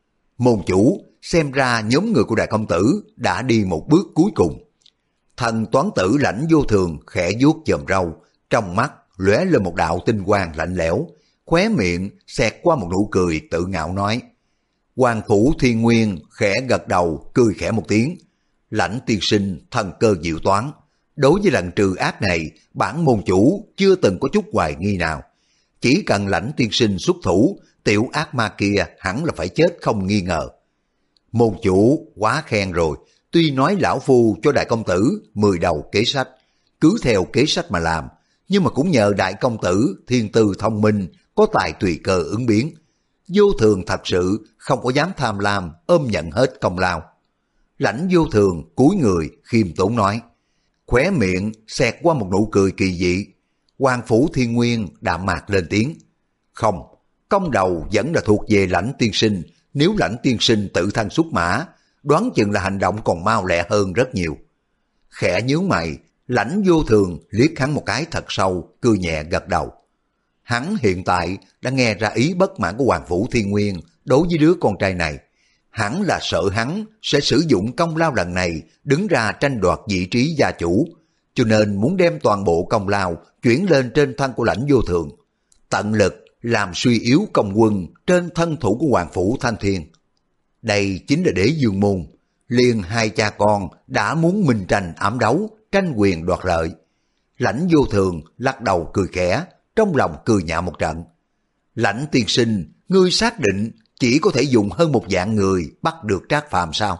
Môn chủ, xem ra nhóm người của đại công tử đã đi một bước cuối cùng. Thần toán tử Lãnh Vô Thường khẽ vuốt chòm râu, trong mắt lóe lên một đạo tinh quang lạnh lẽo, khóe miệng xẹt qua một nụ cười tự ngạo nói. Hoàng Phủ Thiên Nguyên khẽ gật đầu, cười khẽ một tiếng. Lãnh tiên sinh thần cơ diệu toán. Đối với lần trừ ác này, bản môn chủ chưa từng có chút hoài nghi nào. Chỉ cần Lãnh tiên sinh xuất thủ, tiểu ác ma kia hẳn là phải chết không nghi ngờ. Môn chủ quá khen rồi, tuy nói lão phu cho đại công tử mười đầu kế sách, cứ theo kế sách mà làm, nhưng mà cũng nhờ đại công tử thiên tư thông minh, có tài tùy cơ ứng biến. Vô Thường thật sự không có dám tham lam ôm nhận hết công lao. Lãnh Vô Thường cúi người khiêm tốn nói, khóe miệng xẹt qua một nụ cười kỳ dị. Hoàng Phủ Thiên Nguyên đạm mạc lên tiếng, không, công đầu vẫn là thuộc về Lãnh tiên sinh. Nếu Lãnh tiên sinh tự thân xuất mã, đoán chừng là hành động còn mau lẹ hơn rất nhiều. Khẽ nhíu mày, Lãnh Vô Thường liếc hắn một cái thật sâu, cười nhẹ gật đầu. Hắn hiện tại đã nghe ra ý bất mãn của Hoàng Phủ Thiên Nguyên đối với đứa con trai này. Hắn là sợ hắn sẽ sử dụng công lao lần này đứng ra tranh đoạt vị trí gia chủ, cho nên muốn đem toàn bộ công lao chuyển lên trên thân của Lãnh Vô Thường, tận lực làm suy yếu công quân trên thân thủ của Hoàng Phủ Thanh Thiên. Đây chính là Đế Dương môn, liền hai cha con đã muốn minh tranh ám đấu, tranh quyền đoạt lợi. Lãnh Vô Thường lắc đầu cười khẽ, trong lòng cười nhạo một trận. Lãnh tiên sinh, ngươi xác định chỉ có thể dùng hơn một vạn người bắt được Trác Phàm sao?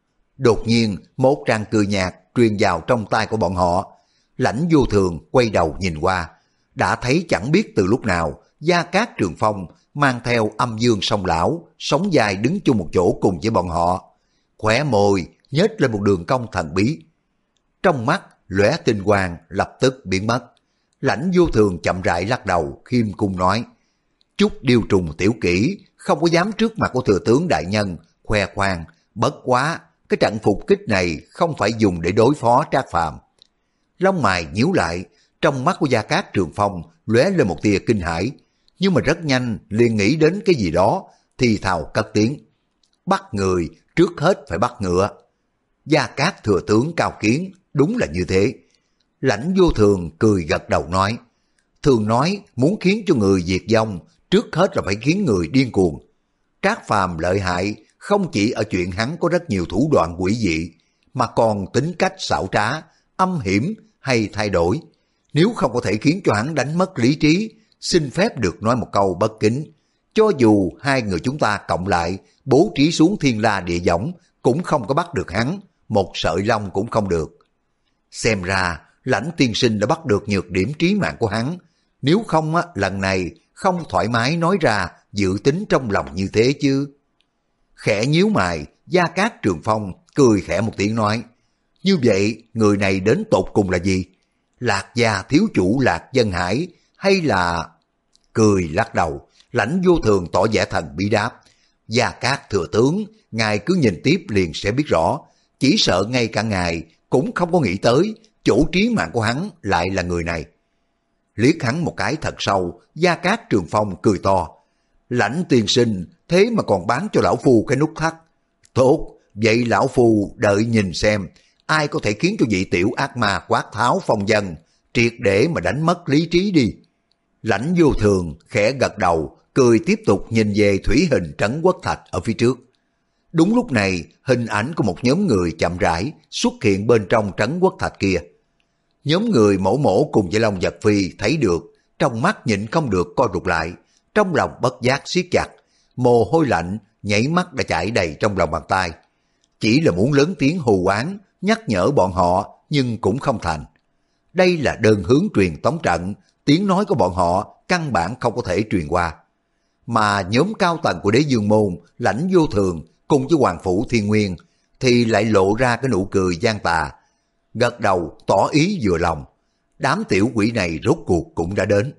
Đột nhiên một tràng cười nhạt truyền vào trong tai của bọn họ. Lãnh Vô Thường quay đầu nhìn qua, đã thấy chẳng biết từ lúc nào Gia Cát Trường Phong mang theo Âm Dương Song Lão sóng dài đứng chung một chỗ cùng với bọn họ, khóe môi nhếch lên một đường cong thần bí. Trong mắt lóe tinh quang lập tức biến mất. Lãnh Vô Thường chậm rãi lắc đầu khiêm cung nói, chút điều trùng tiểu kỹ không có dám trước mặt của thừa tướng đại nhân khoe khoang, bất quá cái trận phục kích này không phải dùng để đối phó Trác Phàm. Lông mày nhíu lại, trong mắt của Gia Cát Trường Phong lóe lên một tia kinh hãi, nhưng mà rất nhanh liền nghĩ đến cái gì đó, thì thào cất tiếng, bắt người trước hết phải bắt ngựa. Gia Cát thừa tướng cao kiến, đúng là như thế. Lãnh Vô Thường cười gật đầu nói, thường nói muốn khiến cho người diệt vong, trước hết là phải khiến người điên cuồng. Trác Phàm lợi hại không chỉ ở chuyện hắn có rất nhiều thủ đoạn quỷ dị, mà còn tính cách xảo trá, âm hiểm hay thay đổi. Nếu không có thể khiến cho hắn đánh mất lý trí, xin phép được nói một câu bất kính, cho dù hai người chúng ta cộng lại bố trí xuống thiên la địa võng cũng không có bắt được hắn, một sợi lông cũng không được. Xem ra Lãnh tiên sinh đã bắt được nhược điểm trí mạng của hắn, nếu không á, lần này không thoải mái nói ra dự tính trong lòng như thế chứ. Khẽ nhíu mày, Gia Cát Trường Phong cười khẽ một tiếng nói, như vậy người này đến tột cùng là gì? Lạc gia thiếu chủ Lạc Dân Hải hay là... Cười lắc đầu, Lãnh Vô Thường tỏ vẻ thần bí đáp, Gia Cát thừa tướng, ngài cứ nhìn tiếp liền sẽ biết rõ, chỉ sợ ngay cả ngài cũng không có nghĩ tới chỗ trí mạng của hắn lại là người này. Liếc hắn một cái thật sâu, Gia Cát Trường Phong cười to, Lãnh tiên sinh thế mà còn bán cho lão phu cái nút thắt. Tốt, vậy lão phu đợi nhìn xem ai có thể khiến cho vị tiểu ác ma quát tháo phong dân triệt để mà đánh mất lý trí đi. Lãnh Vô Thường khẽ gật đầu, cười tiếp tục nhìn về thủy hình trấn quốc thạch ở phía trước. Đúng lúc này, hình ảnh của một nhóm người chậm rãi xuất hiện bên trong trấn quốc thạch kia. Nhóm người Mổ Mổ cùng với Long Vật Phi thấy được, trong mắt nhịn không được co rụt lại, trong lòng bất giác siết chặt, mồ hôi lạnh nhảy mắt đã chảy đầy trong lòng bàn tay. Chỉ là muốn lớn tiếng hù oán, nhắc nhở bọn họ nhưng cũng không thành. Đây là đơn hướng truyền tống trận, tiếng nói của bọn họ căn bản không có thể truyền qua. Mà nhóm cao tầng của Đế Dương Môn, Lãnh Vô Thường cùng với Hoàng Phủ Thiên Nguyên thì lại lộ ra cái nụ cười gian tà, gật đầu tỏ ý vừa lòng. Đám tiểu quỷ này rốt cuộc cũng đã đến.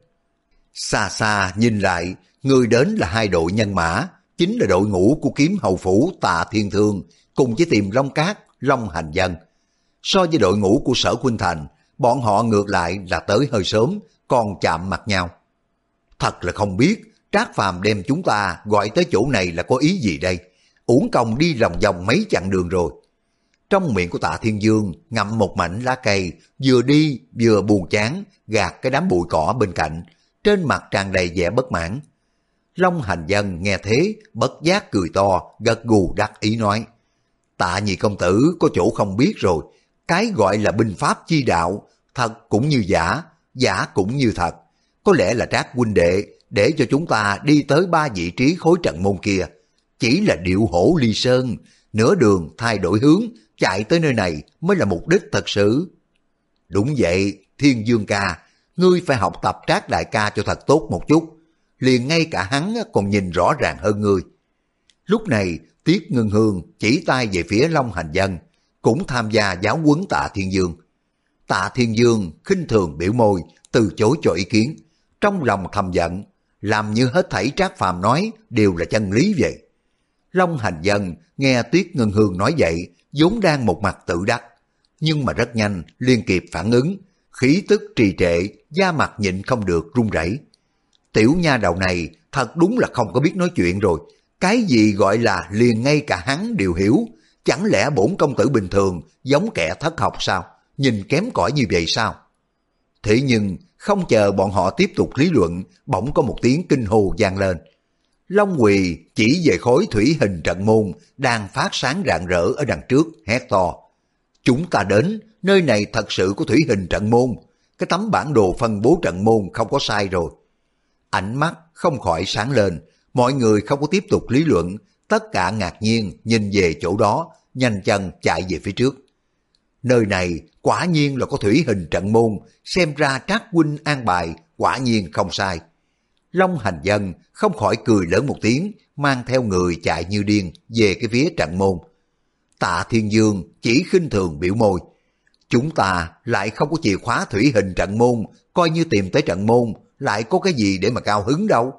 Xa xa nhìn lại, người đến là hai đội nhân mã, chính là đội ngũ của Kiếm Hầu Phủ Tạ Thiên Thương cùng với Tiềm Long Cát, Long Hành Dân. So với đội ngũ của Sở Khuynh Thành, bọn họ ngược lại là tới hơi sớm, còn chạm mặt nhau. Thật là không biết Trác Phàm đem chúng ta gọi tới chỗ này là có ý gì đây? Uổng công đi lòng vòng mấy chặng đường rồi. Trong miệng của Tạ Thiên Dương ngậm một mảnh lá cây, vừa đi vừa buồn chán gạt cái đám bụi cỏ bên cạnh, trên mặt tràn đầy vẻ bất mãn. Long Hành Dân nghe thế bất giác cười to, gật gù đắc ý nói: Tạ nhị công tử có chỗ không biết rồi, cái gọi là binh pháp chi đạo, thật cũng như giả, giả cũng như thật. Có lẽ là Trác huynh đệ để cho chúng ta đi tới ba vị trí khối trận môn kia, chỉ là điệu hổ ly sơn, nửa đường thay đổi hướng, chạy tới nơi này mới là mục đích thật sự. Đúng vậy, Thiên Dương ca, ngươi phải học tập Trác đại ca cho thật tốt một chút, liền ngay cả hắn còn nhìn rõ ràng hơn ngươi. Lúc này, Tiết Ngân Hương chỉ tay về phía Long Hành Dân, cũng tham gia giáo huấn Tạ Thiên Dương. Tạ Thiên Dương khinh thường biểu môi, từ chối cho ý kiến, trong lòng thầm giận, làm như hết thảy Trác Phàm nói đều là chân lý vậy. Long Hành Dân nghe Tiết Ngân Hương nói vậy, vốn đang một mặt tự đắc, nhưng mà rất nhanh liên kịp phản ứng, khí tức trì trệ, da mặt nhịn không được run rẩy. Tiểu nha đầu này thật đúng là không có biết nói chuyện rồi, cái gì gọi là liền ngay cả hắn đều hiểu, chẳng lẽ bổn công tử bình thường giống kẻ thất học sao, nhìn kém cỏi như vậy sao? Thế nhưng không chờ bọn họ tiếp tục lý luận, bỗng có một tiếng kinh hô vang lên. Long Quỳ chỉ về khối thủy hình trận môn đang phát sáng rạng rỡ ở đằng trước, hét to: Chúng ta đến, nơi này thật sự có thủy hình trận môn, cái tấm bản đồ phân bố trận môn không có sai rồi. Ánh mắt không khỏi sáng lên, mọi người không có tiếp tục lý luận, tất cả ngạc nhiên nhìn về chỗ đó, nhanh chân chạy về phía trước. Nơi này quả nhiên là có thủy hình trận môn, xem ra Trác huynh an bài quả nhiên không sai. Long Hành Dân không khỏi cười lớn một tiếng, mang theo người chạy như điên về cái phía trận môn. Tạ Thiên Dương chỉ khinh thường biểu môi: Chúng ta lại không có chìa khóa thủy hình trận môn, coi như tìm tới trận môn, lại có cái gì để mà cao hứng đâu.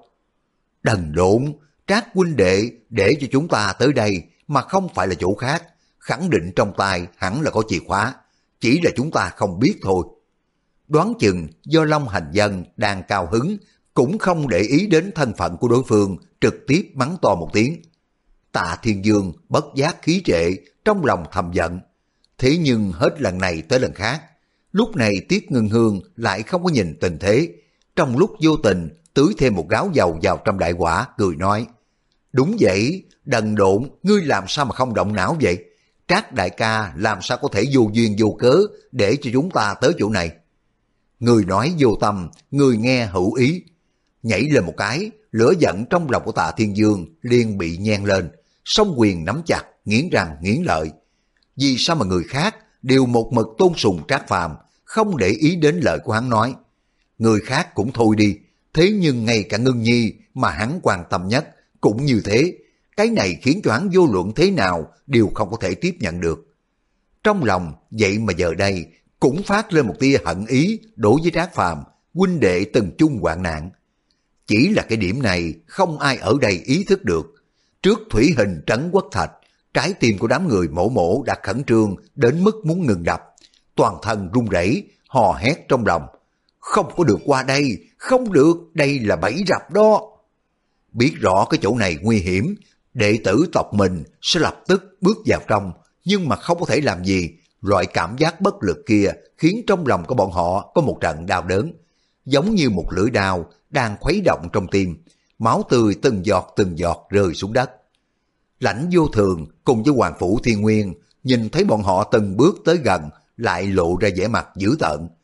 Đần độn, Trác huynh đệ để cho chúng ta tới đây mà không phải là chỗ khác, khẳng định trong tay hẳn là có chìa khóa, chỉ là chúng ta không biết thôi. Đoán chừng do Long Hành Dân đang cao hứng, cũng không để ý đến thân phận của đối phương, trực tiếp mắng to một tiếng. Tạ Thiên Dương bất giác khí trệ, trong lòng thầm giận. Thế nhưng hết lần này tới lần khác, lúc này Tiết Ngân Hương lại không có nhìn tình thế, trong lúc vô tình tưới thêm một gáo dầu vào trong đại quả, cười nói: Đúng vậy, đần độn, ngươi làm sao mà không động não vậy? Trác đại ca làm sao có thể vô duyên vô cớ để cho chúng ta tới chỗ này? Người nói vô tâm, người nghe hữu ý. Nhảy lên một cái, lửa giận trong lòng của Tạ Thiên Dương liền bị nhen lên, song quyền nắm chặt, nghiến răng nghiến lợi. Vì sao mà người khác đều một mực tôn sùng Trác Phàm, không để ý đến lời của hắn nói? Người khác cũng thôi đi, thế nhưng ngay cả Ngân Nhi mà hắn quan tâm nhất cũng như thế. Cái này khiến cho hắn vô luận thế nào đều không có thể tiếp nhận được. Trong lòng vậy mà giờ đây cũng phát lên một tia hận ý đối với Trác Phàm, huynh đệ từng chung hoạn nạn. Chỉ là cái điểm này không ai ở đây ý thức được. Trước thủy hình trấn quốc thạch, trái tim của đám người mổ mổ đã khẩn trương đến mức muốn ngừng đập, toàn thân run rẩy, hò hét trong lòng: Không có được qua đây, không được, đây là bẫy rập đó. Biết rõ cái chỗ này nguy hiểm, đệ tử tộc mình sẽ lập tức bước vào trong, nhưng mà không có thể làm gì. Loại cảm giác bất lực kia khiến trong lòng của bọn họ có một trận đau đớn, giống như một lưỡi đao đang khuấy động trong tim, máu tươi từng giọt từng giọt rơi xuống đất. Lãnh Vô Thường cùng với Hoàng Phủ Thiên Nguyên nhìn thấy bọn họ từng bước tới gần, lại lộ ra vẻ mặt dữ tợn.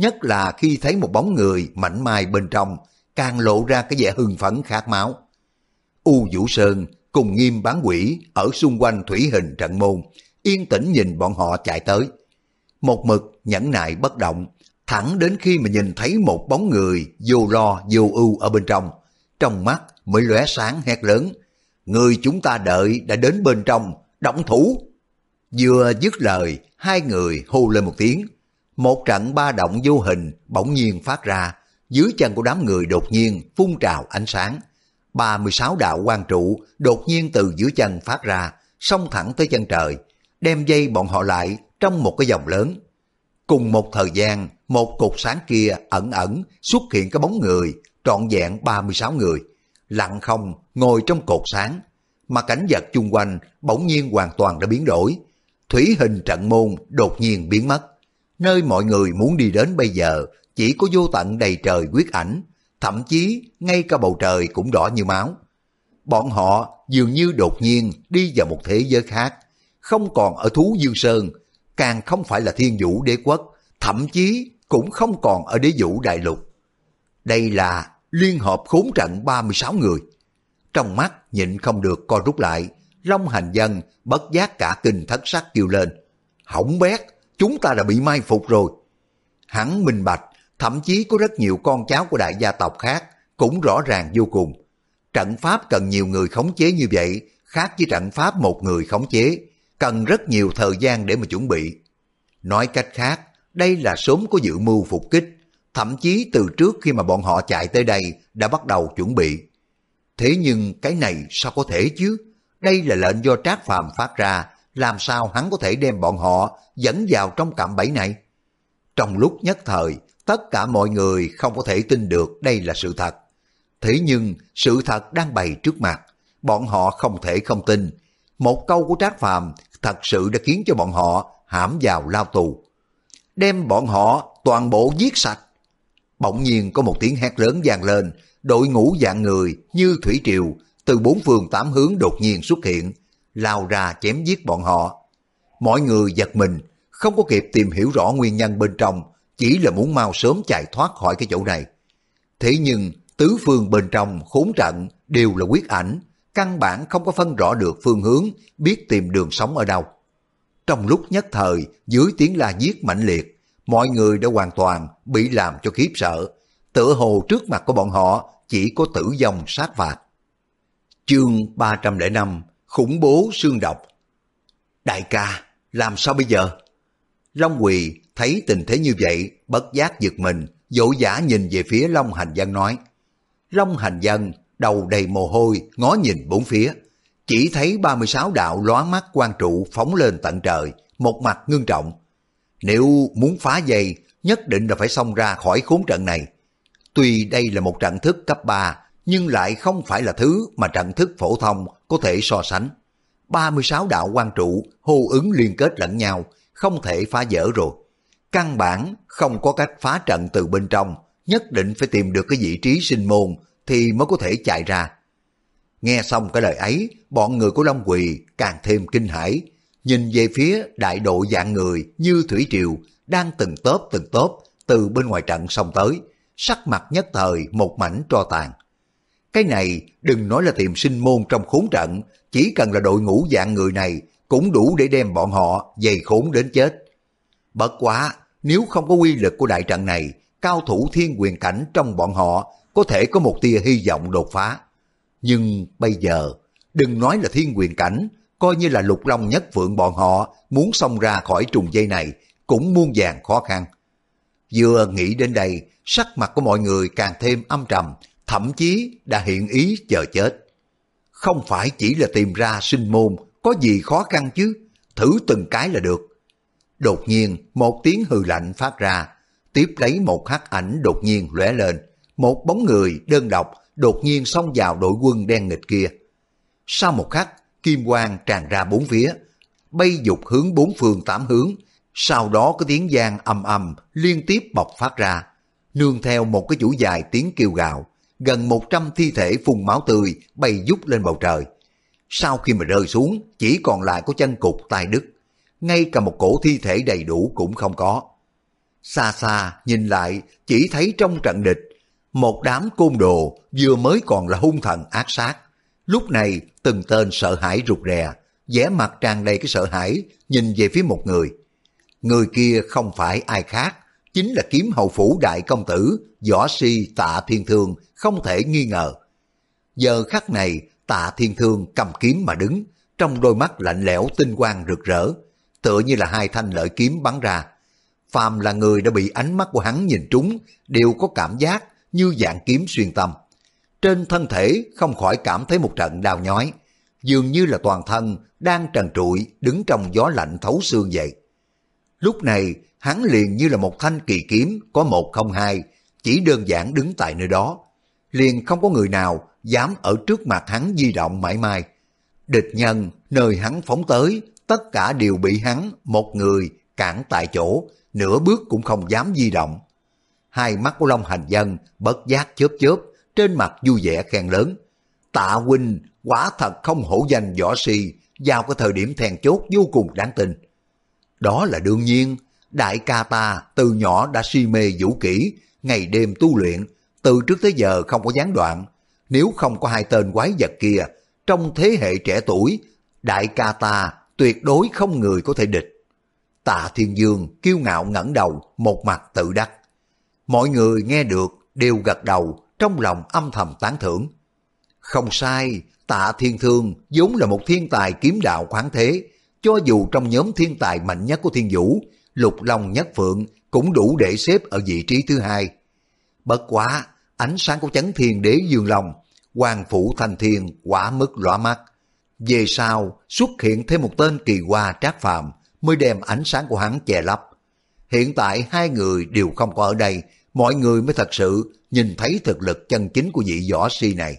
nhất là khi thấy một bóng người mảnh mai bên trong, càng lộ ra cái vẻ hưng phấn khát máu. U Vũ Sơn cùng Nghiêm Bán Quỷ ở xung quanh thủy hình trận môn, yên tĩnh nhìn bọn họ chạy tới. Một mực nhẫn nại bất động, thẳng đến khi mà nhìn thấy một bóng người vô lo vô ưu ở bên trong, trong mắt mới lóe sáng hét lớn: người chúng ta đợi đã đến bên trong, động thủ! Vừa dứt lời, hai người hô lên một tiếng. Một trận ba động vô hình bỗng nhiên phát ra, dưới chân của đám người đột nhiên phun trào ánh sáng. ba mươi sáu đạo quang trụ đột nhiên từ dưới chân phát ra, xông thẳng tới chân trời, đem dây bọn họ lại trong một cái vòng lớn. Cùng một thời gian, một cột sáng kia ẩn ẩn xuất hiện cái bóng người, trọn vẹn ba mươi sáu người, lặng không ngồi trong cột sáng, mà cảnh vật chung quanh bỗng nhiên hoàn toàn đã biến đổi. Thủy hình trận môn đột nhiên biến mất, nơi mọi người muốn đi đến bây giờ chỉ có vô tận đầy trời huyết ảnh, thậm chí ngay cả bầu trời cũng đỏ như máu. Bọn họ dường như đột nhiên đi vào một thế giới khác, không còn ở Thú Dương Sơn, càng không phải là Thiên Vũ Đế Quốc, thậm chí cũng không còn ở Đế Vũ Đại Lục. Đây là liên hợp khốn trận ba mươi sáu người. Trong mắt nhịn không được co rút lại, Long Hành Dân bất giác cả kinh thất sắc kêu lên: hỏng bét, chúng ta đã bị mai phục rồi. Hắn minh bạch, thậm chí có rất nhiều con cháu của đại gia tộc khác cũng rõ ràng vô cùng. Trận pháp cần nhiều người khống chế như vậy, khác với trận pháp một người khống chế, cần rất nhiều thời gian để mà chuẩn bị. Nói cách khác, đây là sớm có dự mưu phục kích, thậm chí từ trước khi mà bọn họ chạy tới đây đã bắt đầu chuẩn bị. Thế nhưng cái này sao có thể chứ? Đây là lệnh do Trác Phàm phát ra, làm sao hắn có thể đem bọn họ dẫn vào trong cạm bẫy này? Trong lúc nhất thời, tất cả mọi người không có thể tin được đây là sự thật. Thế nhưng sự thật đang bày trước mặt, bọn họ không thể không tin. Một câu của Trác Phàm thật sự đã khiến cho bọn họ hãm vào lao tù. Đem bọn họ toàn bộ giết sạch. Bỗng nhiên có một tiếng hét lớn vang lên, đội ngũ vạn người như thủy triều từ bốn phương tám hướng đột nhiên xuất hiện, lao ra chém giết bọn họ. Mọi người giật mình, không có kịp tìm hiểu rõ nguyên nhân bên trong, chỉ là muốn mau sớm chạy thoát khỏi cái chỗ này. Thế nhưng tứ phương bên trong khốn trận đều là huyết ảnh, căn bản không có phân rõ được phương hướng, biết tìm đường sống ở đâu. Trong lúc nhất thời, dưới tiếng la giết mãnh liệt, mọi người đã hoàn toàn bị làm cho khiếp sợ, tựa hồ trước mặt của bọn họ chỉ có tử vong sát phạt. Chương ba trăm lẻ năm, khủng bố xương độc. Đại ca, làm sao bây giờ? Long Quỳ thấy tình thế như vậy, bất giác giật mình, vội vã nhìn về phía Long Hành Dân nói. Long Hành Dân đầu đầy mồ hôi, ngó nhìn bốn phía, chỉ thấy ba mươi sáu đạo lóa mắt quang trụ phóng lên tận trời, một mặt ngưng trọng. Nếu muốn phá dây, nhất định là phải xông ra khỏi khốn trận này. Tuy đây là một trận thức cấp ba, nhưng lại không phải là thứ mà trận thức phổ thông có thể so sánh. ba mươi sáu đạo quang trụ hô ứng liên kết lẫn nhau, không thể phá vỡ rồi. Căn bản không có cách phá trận từ bên trong, nhất định phải tìm được cái vị trí sinh môn thì mới có thể chạy ra. Nghe xong cái lời ấy, bọn người của Long Quỳ càng thêm kinh hãi, nhìn về phía đại đội vạn người như thủy triều đang từng tốp từng tốp từ bên ngoài trận xông tới, sắc mặt nhất thời một mảnh tro tàn. Cái này đừng nói là tìm sinh môn trong khốn trận, chỉ cần là đội ngũ vạn người này cũng đủ để đem bọn họ dày khốn đến chết. Bất quá, nếu không có quy lực của đại trận này, cao thủ thiên quyền cảnh trong bọn họ có thể có một tia hy vọng đột phá. Nhưng bây giờ, đừng nói là thiên quyền cảnh, coi như là Lục Long Nhất Phượng bọn họ muốn xông ra khỏi trùng dây này cũng muôn vàn khó khăn. Vừa nghĩ đến đây, sắc mặt của mọi người càng thêm âm trầm, thậm chí đã hiện ý chờ chết. Không phải chỉ là tìm ra sinh môn, có gì khó khăn chứ, thử từng cái là được. Đột nhiên một tiếng hừ lạnh phát ra, tiếp lấy một hắc ảnh đột nhiên lóe lên, một bóng người đơn độc đột nhiên xông vào đội quân đen nghịch kia. Sau một khắc, kim quang tràn ra bốn phía, bay dục hướng bốn phương tám hướng, sau đó có tiếng vang ầm ầm liên tiếp bộc phát ra, nương theo một cái chuỗi dài tiếng kêu gào, gần một trăm thi thể phun máu tươi bay vút lên bầu trời. Sau khi mà rơi xuống, chỉ còn lại có chân cụt tai đứt, ngay cả một cổ thi thể đầy đủ cũng không có. Xa xa nhìn lại chỉ thấy trong trận địch, một đám côn đồ vừa mới còn là hung thần ác sát. Lúc này từng tên sợ hãi rụt rè, vẻ mặt tràn đầy cái sợ hãi, nhìn về phía một người. Người kia không phải ai khác, chính là kiếm hầu phủ đại công tử, võ si Tạ Thiên Thương, không thể nghi ngờ. Giờ khắc này, Tạ Thiên Thương cầm kiếm mà đứng, trong đôi mắt lạnh lẽo tinh quang rực rỡ, tựa như là hai thanh lợi kiếm bắn ra. Phàm là người đã bị ánh mắt của hắn nhìn trúng, đều có cảm giác như dạng kiếm xuyên tâm. Trên thân thể không khỏi cảm thấy một trận đau nhói, dường như là toàn thân đang trần trụi đứng trong gió lạnh thấu xương vậy. Lúc này hắn liền như là một thanh kỳ kiếm có một không hai, chỉ đơn giản đứng tại nơi đó. Liền không có người nào dám ở trước mặt hắn di động mãi mai. Địch nhân nơi hắn phóng tới, tất cả đều bị hắn một người cản tại chỗ, nửa bước cũng không dám di động. Hai mắt của Long Hành Dân bất giác chớp chớp, trên mặt vui vẻ khen lớn. Tạ huynh quả thật không hổ danh võ si, vào cái thời điểm then chốt vô cùng đáng tin. Đó là đương nhiên, đại ca ta từ nhỏ đã si mê vũ kỹ, ngày đêm tu luyện, từ trước tới giờ không có gián đoạn. Nếu không có hai tên quái vật kia, trong thế hệ trẻ tuổi, đại ca ta tuyệt đối không người có thể địch. Tạ Thiên Dương kiêu ngạo ngẩng đầu, một mặt tự đắc. Mọi người nghe được đều gật đầu, trong lòng âm thầm tán thưởng. Không sai, Tạ Thiên Thương vốn là một thiên tài kiếm đạo khoáng thế, cho dù trong nhóm thiên tài mạnh nhất của Thiên Vũ, Lục Long Nhất Phượng cũng đủ để xếp ở vị trí thứ hai. Bất quá, ánh sáng của Chấn Thiên Đế Dương Long, Hoàng Phủ Thanh Thiên quả mức lóa mắt. Về sau xuất hiện thêm một tên kỳ hoa Trác Phàm mới đem ánh sáng của hắn che lấp. Hiện tại hai người đều không có ở đây, mọi người mới thật sự nhìn thấy thực lực chân chính của vị võ si này.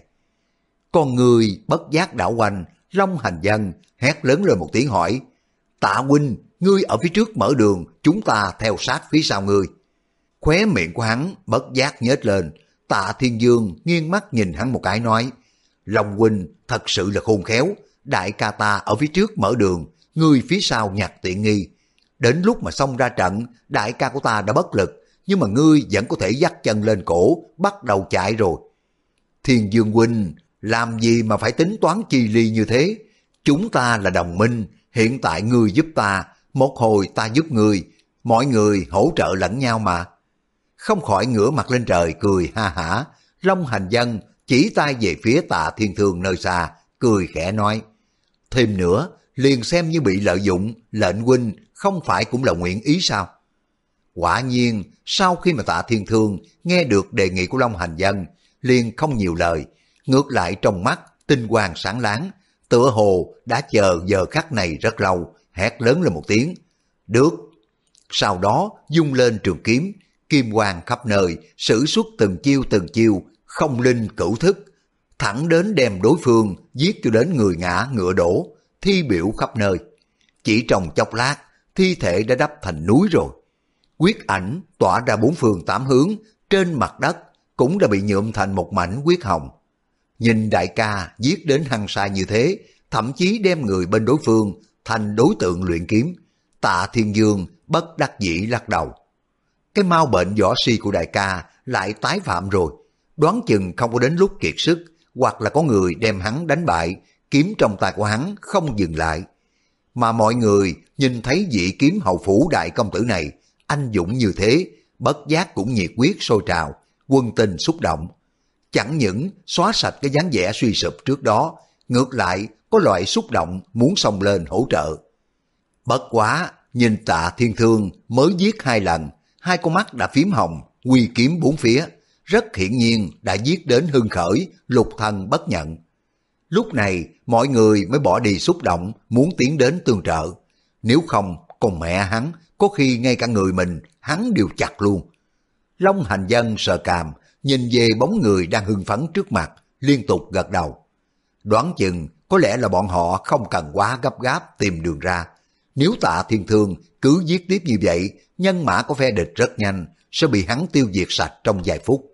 Con người bất giác đảo quanh, Long Hành Dân hét lớn lên một tiếng hỏi, Tạ huynh, ngươi ở phía trước mở đường, chúng ta theo sát phía sau ngươi. Khóe miệng của hắn bất giác nhếch lên. Tạ Thiên Dương nghiêng mắt nhìn hắn một cái nói, Long huynh thật sự là khôn khéo, đại ca ta ở phía trước mở đường, ngươi phía sau nhặt tiện nghi. Đến lúc mà xông ra trận, đại ca của ta đã bất lực, nhưng mà ngươi vẫn có thể dắt chân lên cổ, bắt đầu chạy rồi. Thiên Dương huynh, làm gì mà phải tính toán chi ly như thế? Chúng ta là đồng minh, hiện tại ngươi giúp ta, một hồi ta giúp ngươi, mọi người hỗ trợ lẫn nhau mà. Không khỏi ngửa mặt lên trời cười ha hả. Long Hành Dân chỉ tay về phía Tạ Thiên Thương nơi xa, cười khẽ nói, thêm nữa, liền xem như bị lợi dụng, lệnh huynh không phải cũng là nguyện ý sao? Quả nhiên, sau khi mà Tạ Thiên Thương nghe được đề nghị của Long Hành Dân, liền không nhiều lời, ngược lại trong mắt tinh quang sáng láng, tựa hồ đã chờ giờ khắc này rất lâu, hét lớn lên một tiếng, được. Sau đó dung lên trường kiếm, kim quang khắp nơi, sử xuất từng chiêu từng chiêu, không linh cửu thức, thẳng đến đem đối phương giết cho đến người ngã ngựa đổ, thi biểu khắp nơi. Chỉ trong chốc lát, thi thể đã đắp thành núi rồi. Huyết ảnh tỏa ra bốn phương tám hướng, trên mặt đất cũng đã bị nhuộm thành một mảnh huyết hồng. Nhìn đại ca giết đến hăng sai như thế, thậm chí đem người bên đối phương thành đối tượng luyện kiếm, Tạ Thiên Dương bất đắc dĩ lắc đầu. Cái mau bệnh võ si của đại ca lại tái phạm rồi, đoán chừng không có đến lúc kiệt sức, hoặc là có người đem hắn đánh bại, kiếm trong tay của hắn không dừng lại. Mà mọi người nhìn thấy vị kiếm hầu phủ đại công tử này, anh dũng như thế, bất giác cũng nhiệt huyết sôi trào, quân tình xúc động. Chẳng những xóa sạch cái dáng vẻ suy sụp trước đó, ngược lại có loại xúc động muốn xông lên hỗ trợ. Bất quá, nhìn Tạ Thiên Thương mới giết hai lần, hai con mắt đã phím hồng, huy kiếm bốn phía, rất hiển nhiên đã giết đến hưng khởi, lục thần bất nhận. Lúc này mọi người mới bỏ đi xúc động, muốn tiến đến tương trợ. Nếu không, còn mẹ hắn, có khi ngay cả người mình, hắn đều chặt luôn. Long Hành Dân sờ càm, nhìn về bóng người đang hưng phấn trước mặt, liên tục gật đầu. Đoán chừng có lẽ là bọn họ không cần quá gấp gáp tìm đường ra. Nếu Tạ Thiên Thương cứ giết tiếp như vậy, nhân mã của phe địch rất nhanh, sẽ bị hắn tiêu diệt sạch trong vài phút.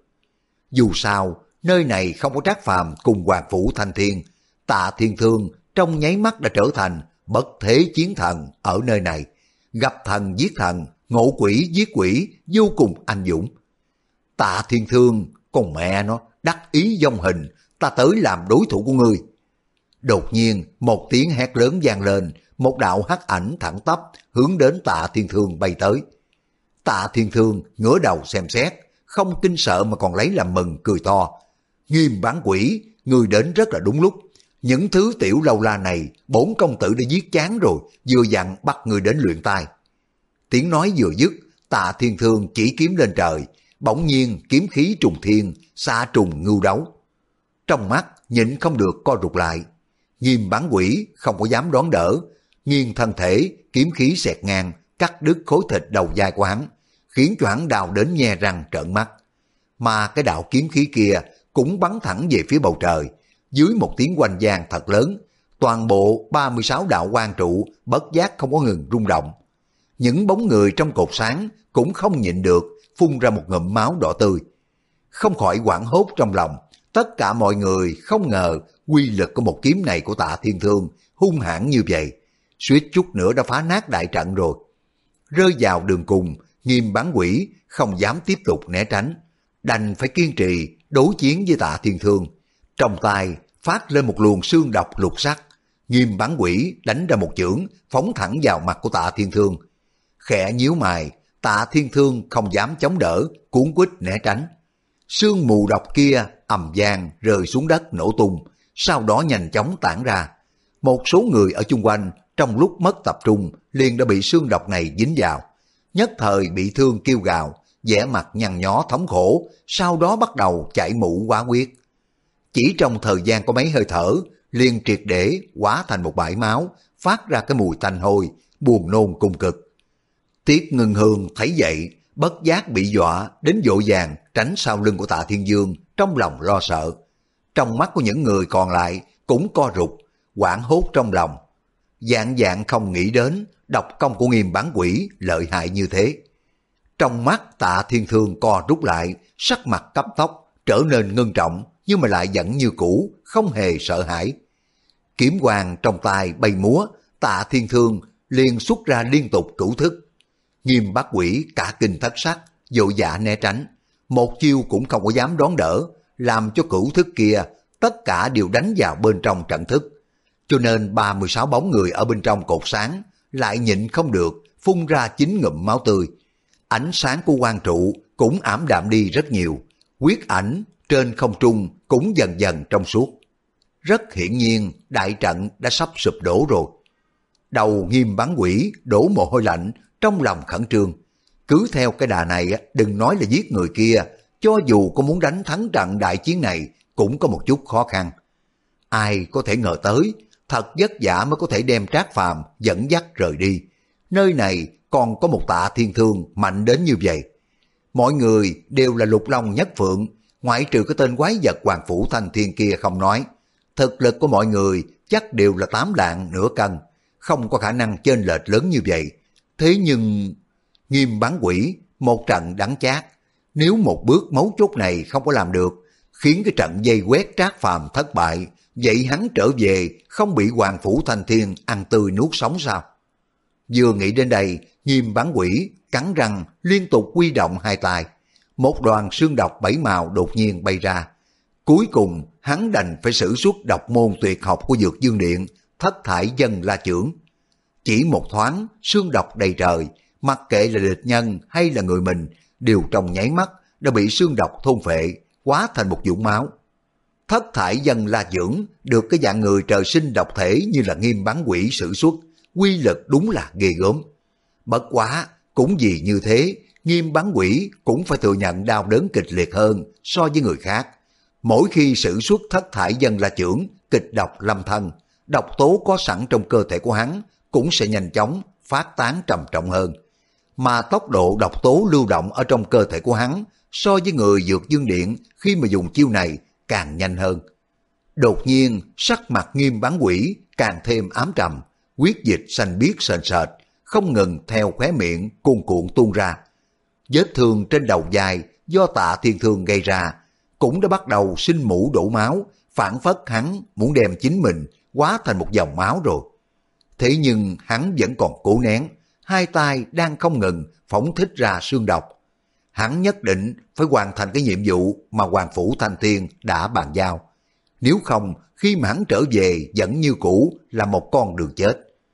Dù sao, nơi này không có Trác Phàm cùng Hoàng Phủ Thanh Thiên, Tạ Thiên Thương trong nháy mắt đã trở thành bất thế chiến thần ở nơi này. Gặp thần giết thần, ngộ quỷ giết quỷ vô cùng anh dũng. Tạ Thiên Thương, con mẹ nó, đắc ý vong hình, ta tới làm đối thủ của ngươi. Đột nhiên một tiếng hét lớn vang lên, một đạo hắc ảnh thẳng tắp hướng đến Tạ Thiên Thương bay tới. Tạ Thiên Thương ngửa đầu xem xét, không kinh sợ mà còn lấy làm mừng, cười to. Nghiêm Bán Quỷ, ngươi đến rất là đúng lúc. Những thứ tiểu lâu la này, bổn công tử đã giết chán rồi, vừa dặn bắt ngươi đến luyện tai. Tiếng nói vừa dứt, Tạ Thiên Thương chỉ kiếm lên trời, bỗng nhiên kiếm khí trùng thiên, xa trùng ngưu đấu. Trong mắt nhịn không được co rụt lại. Nghiêm Bán Quỷ không có dám đón đỡ, nghiêng thân thể, kiếm khí xẹt ngang, cắt đứt khối thịt đầu vai của hắn, khiến cho hắn đau đến nhe răng trợn mắt. Mà cái đạo kiếm khí kia cũng bắn thẳng về phía bầu trời, dưới một tiếng oanh vang thật lớn, toàn bộ ba mươi sáu đạo quang trụ bất giác không có ngừng rung động. Những bóng người trong cột sáng cũng không nhịn được, phun ra một ngụm máu đỏ tươi. Không khỏi hoảng hốt trong lòng, tất cả mọi người không ngờ quy lực của một kiếm này của Tạ Thiên Thương hung hãn như vậy, suýt chút nữa đã phá nát đại trận rồi. Rơi vào đường cùng, Nghiêm Bán Quỷ không dám tiếp tục né tránh, đành phải kiên trì đối chiến với Tạ Thiên Thương. Trong tay phát lên một luồng xương độc lục sắc, Nghiêm Bán Quỷ đánh ra một chưởng phóng thẳng vào mặt của Tạ Thiên Thương. Khẽ nhíu mày, Tạ Thiên Thương không dám chống đỡ, cuốn quýt né tránh. Sương mù độc kia ầm vang rơi xuống đất nổ tung, sau đó nhanh chóng tản ra. Một số người ở chung quanh trong lúc mất tập trung liền đã bị sương độc này dính vào, nhất thời bị thương kêu gào, vẻ mặt nhăn nhó thống khổ, sau đó bắt đầu chảy mũ hóa huyết. Chỉ trong thời gian có mấy hơi thở, liền triệt để hóa thành một bãi máu, phát ra cái mùi tanh hôi, buồn nôn cùng cực. Tiết Ngân Hương thấy vậy, bất giác bị dọa đến vội vàng tránh sau lưng của Tạ Thiên Dương, trong lòng lo sợ. Trong mắt của những người còn lại cũng co rụt, hoảng hốt trong lòng. Dạng dạng không nghĩ đến độc công của Nghiêm Bán Quỷ lợi hại như thế. Trong mắt Tạ Thiên Thương co rút lại, sắc mặt cấp tốc trở nên ngưng trọng, nhưng mà lại vẫn như cũ, không hề sợ hãi. Kiếm quang trong tay bay múa, Tạ Thiên Thương liền xuất ra liên tục cửu thức. Nghiêm Bát Quỷ cả kinh thất sắc, vội vã né tránh, một chiêu cũng không có dám đón đỡ, làm cho cửu thức kia tất cả đều đánh vào bên trong trận thức. Cho nên ba mươi sáu bóng người ở bên trong cột sáng lại nhịn không được, phun ra chín ngụm máu tươi. Ánh sáng của quang trụ cũng ảm đạm đi rất nhiều, huyết ảnh trên không trung cũng dần dần trong suốt. Rất hiển nhiên đại trận đã sắp sụp đổ rồi. Đầu Nghiêm Bán Quỷ đổ mồ hôi lạnh, trong lòng khẩn trương. Cứ theo cái đà này, đừng nói là giết người kia, cho dù có muốn đánh thắng trận đại chiến này cũng có một chút khó khăn. Ai có thể ngờ tới, thật vất vả mới có thể đem Trác Phàm dẫn dắt rời đi. Nơi này còn có một Tạ Thiên Thương mạnh đến như vậy. Mọi người đều là lục long nhất phượng, ngoại trừ cái tên quái vật Hoàng Phủ Thanh Thiên kia không nói. Thực lực của mọi người chắc đều là tám lạng nửa cân, không có khả năng chênh lệch lớn như vậy. Thế nhưng Nghiêm Bán Quỷ một trận đắng chát, nếu một bước mấu chốt này không có làm được, khiến cái trận dây quét Trác Phàm thất bại, vậy hắn trở về không bị Hoàng Phủ Thanh Thiên ăn tươi nuốt sống sao? Vừa nghĩ đến đây, Nghiêm Bán Quỷ cắn răng liên tục huy động hai tay. Một đoàn xương độc bảy màu đột nhiên bay ra. Cuối cùng hắn đành phải sử xuất độc môn tuyệt học của Dược Dương Điện, Thất Thải Dân La Chưởng. Chỉ một thoáng, xương độc đầy trời, mặc kệ là địch nhân hay là người mình, đều trong nháy mắt đã bị xương độc thôn phệ, hóa thành một vũng máu. Thất Thải Dân La Chưởng được cái dạng người trời sinh độc thể như là Nghiêm Bán Quỷ sử xuất, quy lực đúng là ghê gớm. Bất quá, cũng vì như thế, Nghiêm Bán Quỷ cũng phải thừa nhận đau đớn kịch liệt hơn so với người khác. Mỗi khi sử xuất Thất Thải Dân La Chưởng, kịch độc lâm thân, độc tố có sẵn trong cơ thể của hắn cũng sẽ nhanh chóng phát tán trầm trọng hơn. Mà tốc độ độc tố lưu động ở trong cơ thể của hắn so với người Dược Dương Điện khi mà dùng chiêu này càng nhanh hơn. Đột nhiên, sắc mặt Nghiêm Bán Quỷ càng thêm ám trầm, huyết dịch xanh biếc sền sệt, không ngừng theo khóe miệng cuồn cuộn tuôn ra. Vết thương trên đầu vai do Tạ Thiên Thương gây ra cũng đã bắt đầu sinh mũ đổ máu, phản phất hắn muốn đem chính mình hóa thành một dòng máu rồi. Thế nhưng hắn vẫn còn cố nén, hai tay đang không ngừng phóng thích ra xương độc. Hắn nhất định phải hoàn thành cái nhiệm vụ mà Hoàng Phủ Thanh Thiên đã bàn giao. Nếu không, khi mà hắn trở về vẫn như cũ là một con đường chết.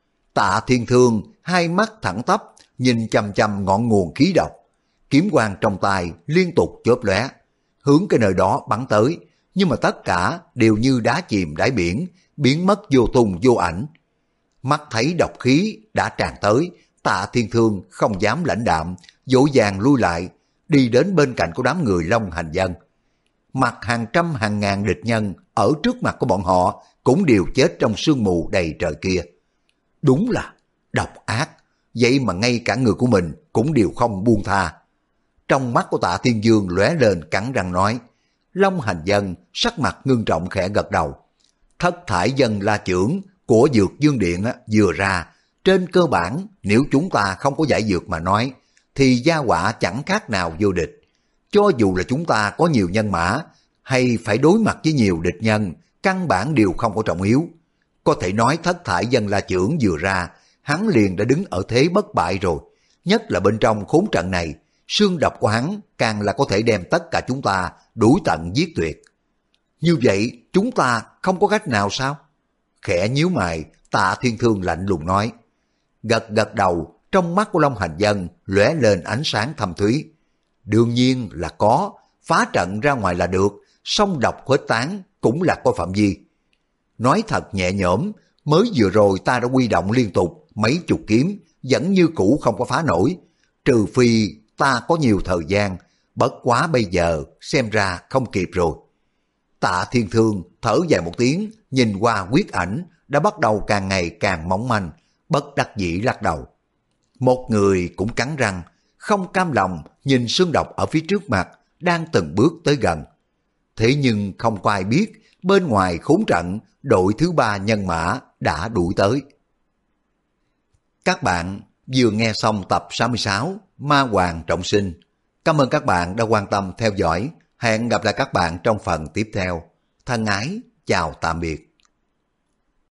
Tạ Thiên Thương hai mắt thẳng tắp, nhìn chằm chằm ngọn nguồn khí độc. Kiếm quang trong tay liên tục chớp lóe, hướng cái nơi đó bắn tới, nhưng mà tất cả đều như đá chìm đáy biển, biến mất vô tung vô ảnh. Mắt thấy độc khí đã tràn tới, Tạ Thiên Thương không dám lãnh đạm, dỗ dàng lui lại, đi đến bên cạnh của đám người Long Hành Dân. Mặt hàng trăm hàng ngàn địch nhân ở trước mặt của bọn họ cũng đều chết trong sương mù đầy trời kia. Đúng là độc ác, vậy mà ngay cả người của mình cũng đều không buông tha. Trong mắt của Tạ Thiên Dương lóe lên cắn răng nói. Long Hành Dân sắc mặt ngưng trọng khẽ gật đầu. Thất thải dân la chưởng của Dược Dương Điện vừa ra, trên cơ bản nếu chúng ta không có giải dược mà nói, thì gia họa chẳng khác nào vô địch. Cho dù là chúng ta có nhiều nhân mã, hay phải đối mặt với nhiều địch nhân, căn bản đều không có trọng yếu. Có thể nói thất thải dân la chưởng vừa ra, hắn liền đã đứng ở thế bất bại rồi. Nhất là bên trong khốn trận này, xương độc của hắn càng là có thể đem tất cả chúng ta đuổi tận giết tuyệt. Như vậy chúng ta không có cách nào sao? Khẽ nhíu mày, Tạ Thiên Thương lạnh lùng nói. Gật gật đầu, trong mắt của Long Hành Dân lóe lên ánh sáng thâm thúy. Đương nhiên là có, phá trận ra ngoài là được, song độc khuếch tán cũng là có phạm vi. Nói thật nhẹ nhõm, mới vừa rồi ta đã huy động liên tục mấy chục kiếm, vẫn như cũ không có phá nổi. Trừ phi ta có nhiều thời gian, bất quá bây giờ xem ra không kịp rồi. Tạ Thiên Thương thở dài một tiếng, nhìn qua quyết ảnh đã bắt đầu càng ngày càng mỏng manh, bất đắc dĩ lắc đầu. Một người cũng cắn răng, không cam lòng nhìn xương độc ở phía trước mặt đang từng bước tới gần. Thế nhưng không có ai biết bên ngoài khốn trận đội thứ ba nhân mã đã đuổi tới. Các bạn vừa nghe xong tập sáu mươi sáu Ma Hoàng Trọng Sinh. Cảm ơn các bạn đã quan tâm theo dõi. Hẹn gặp lại các bạn trong phần tiếp theo. Thân ái, chào tạm biệt.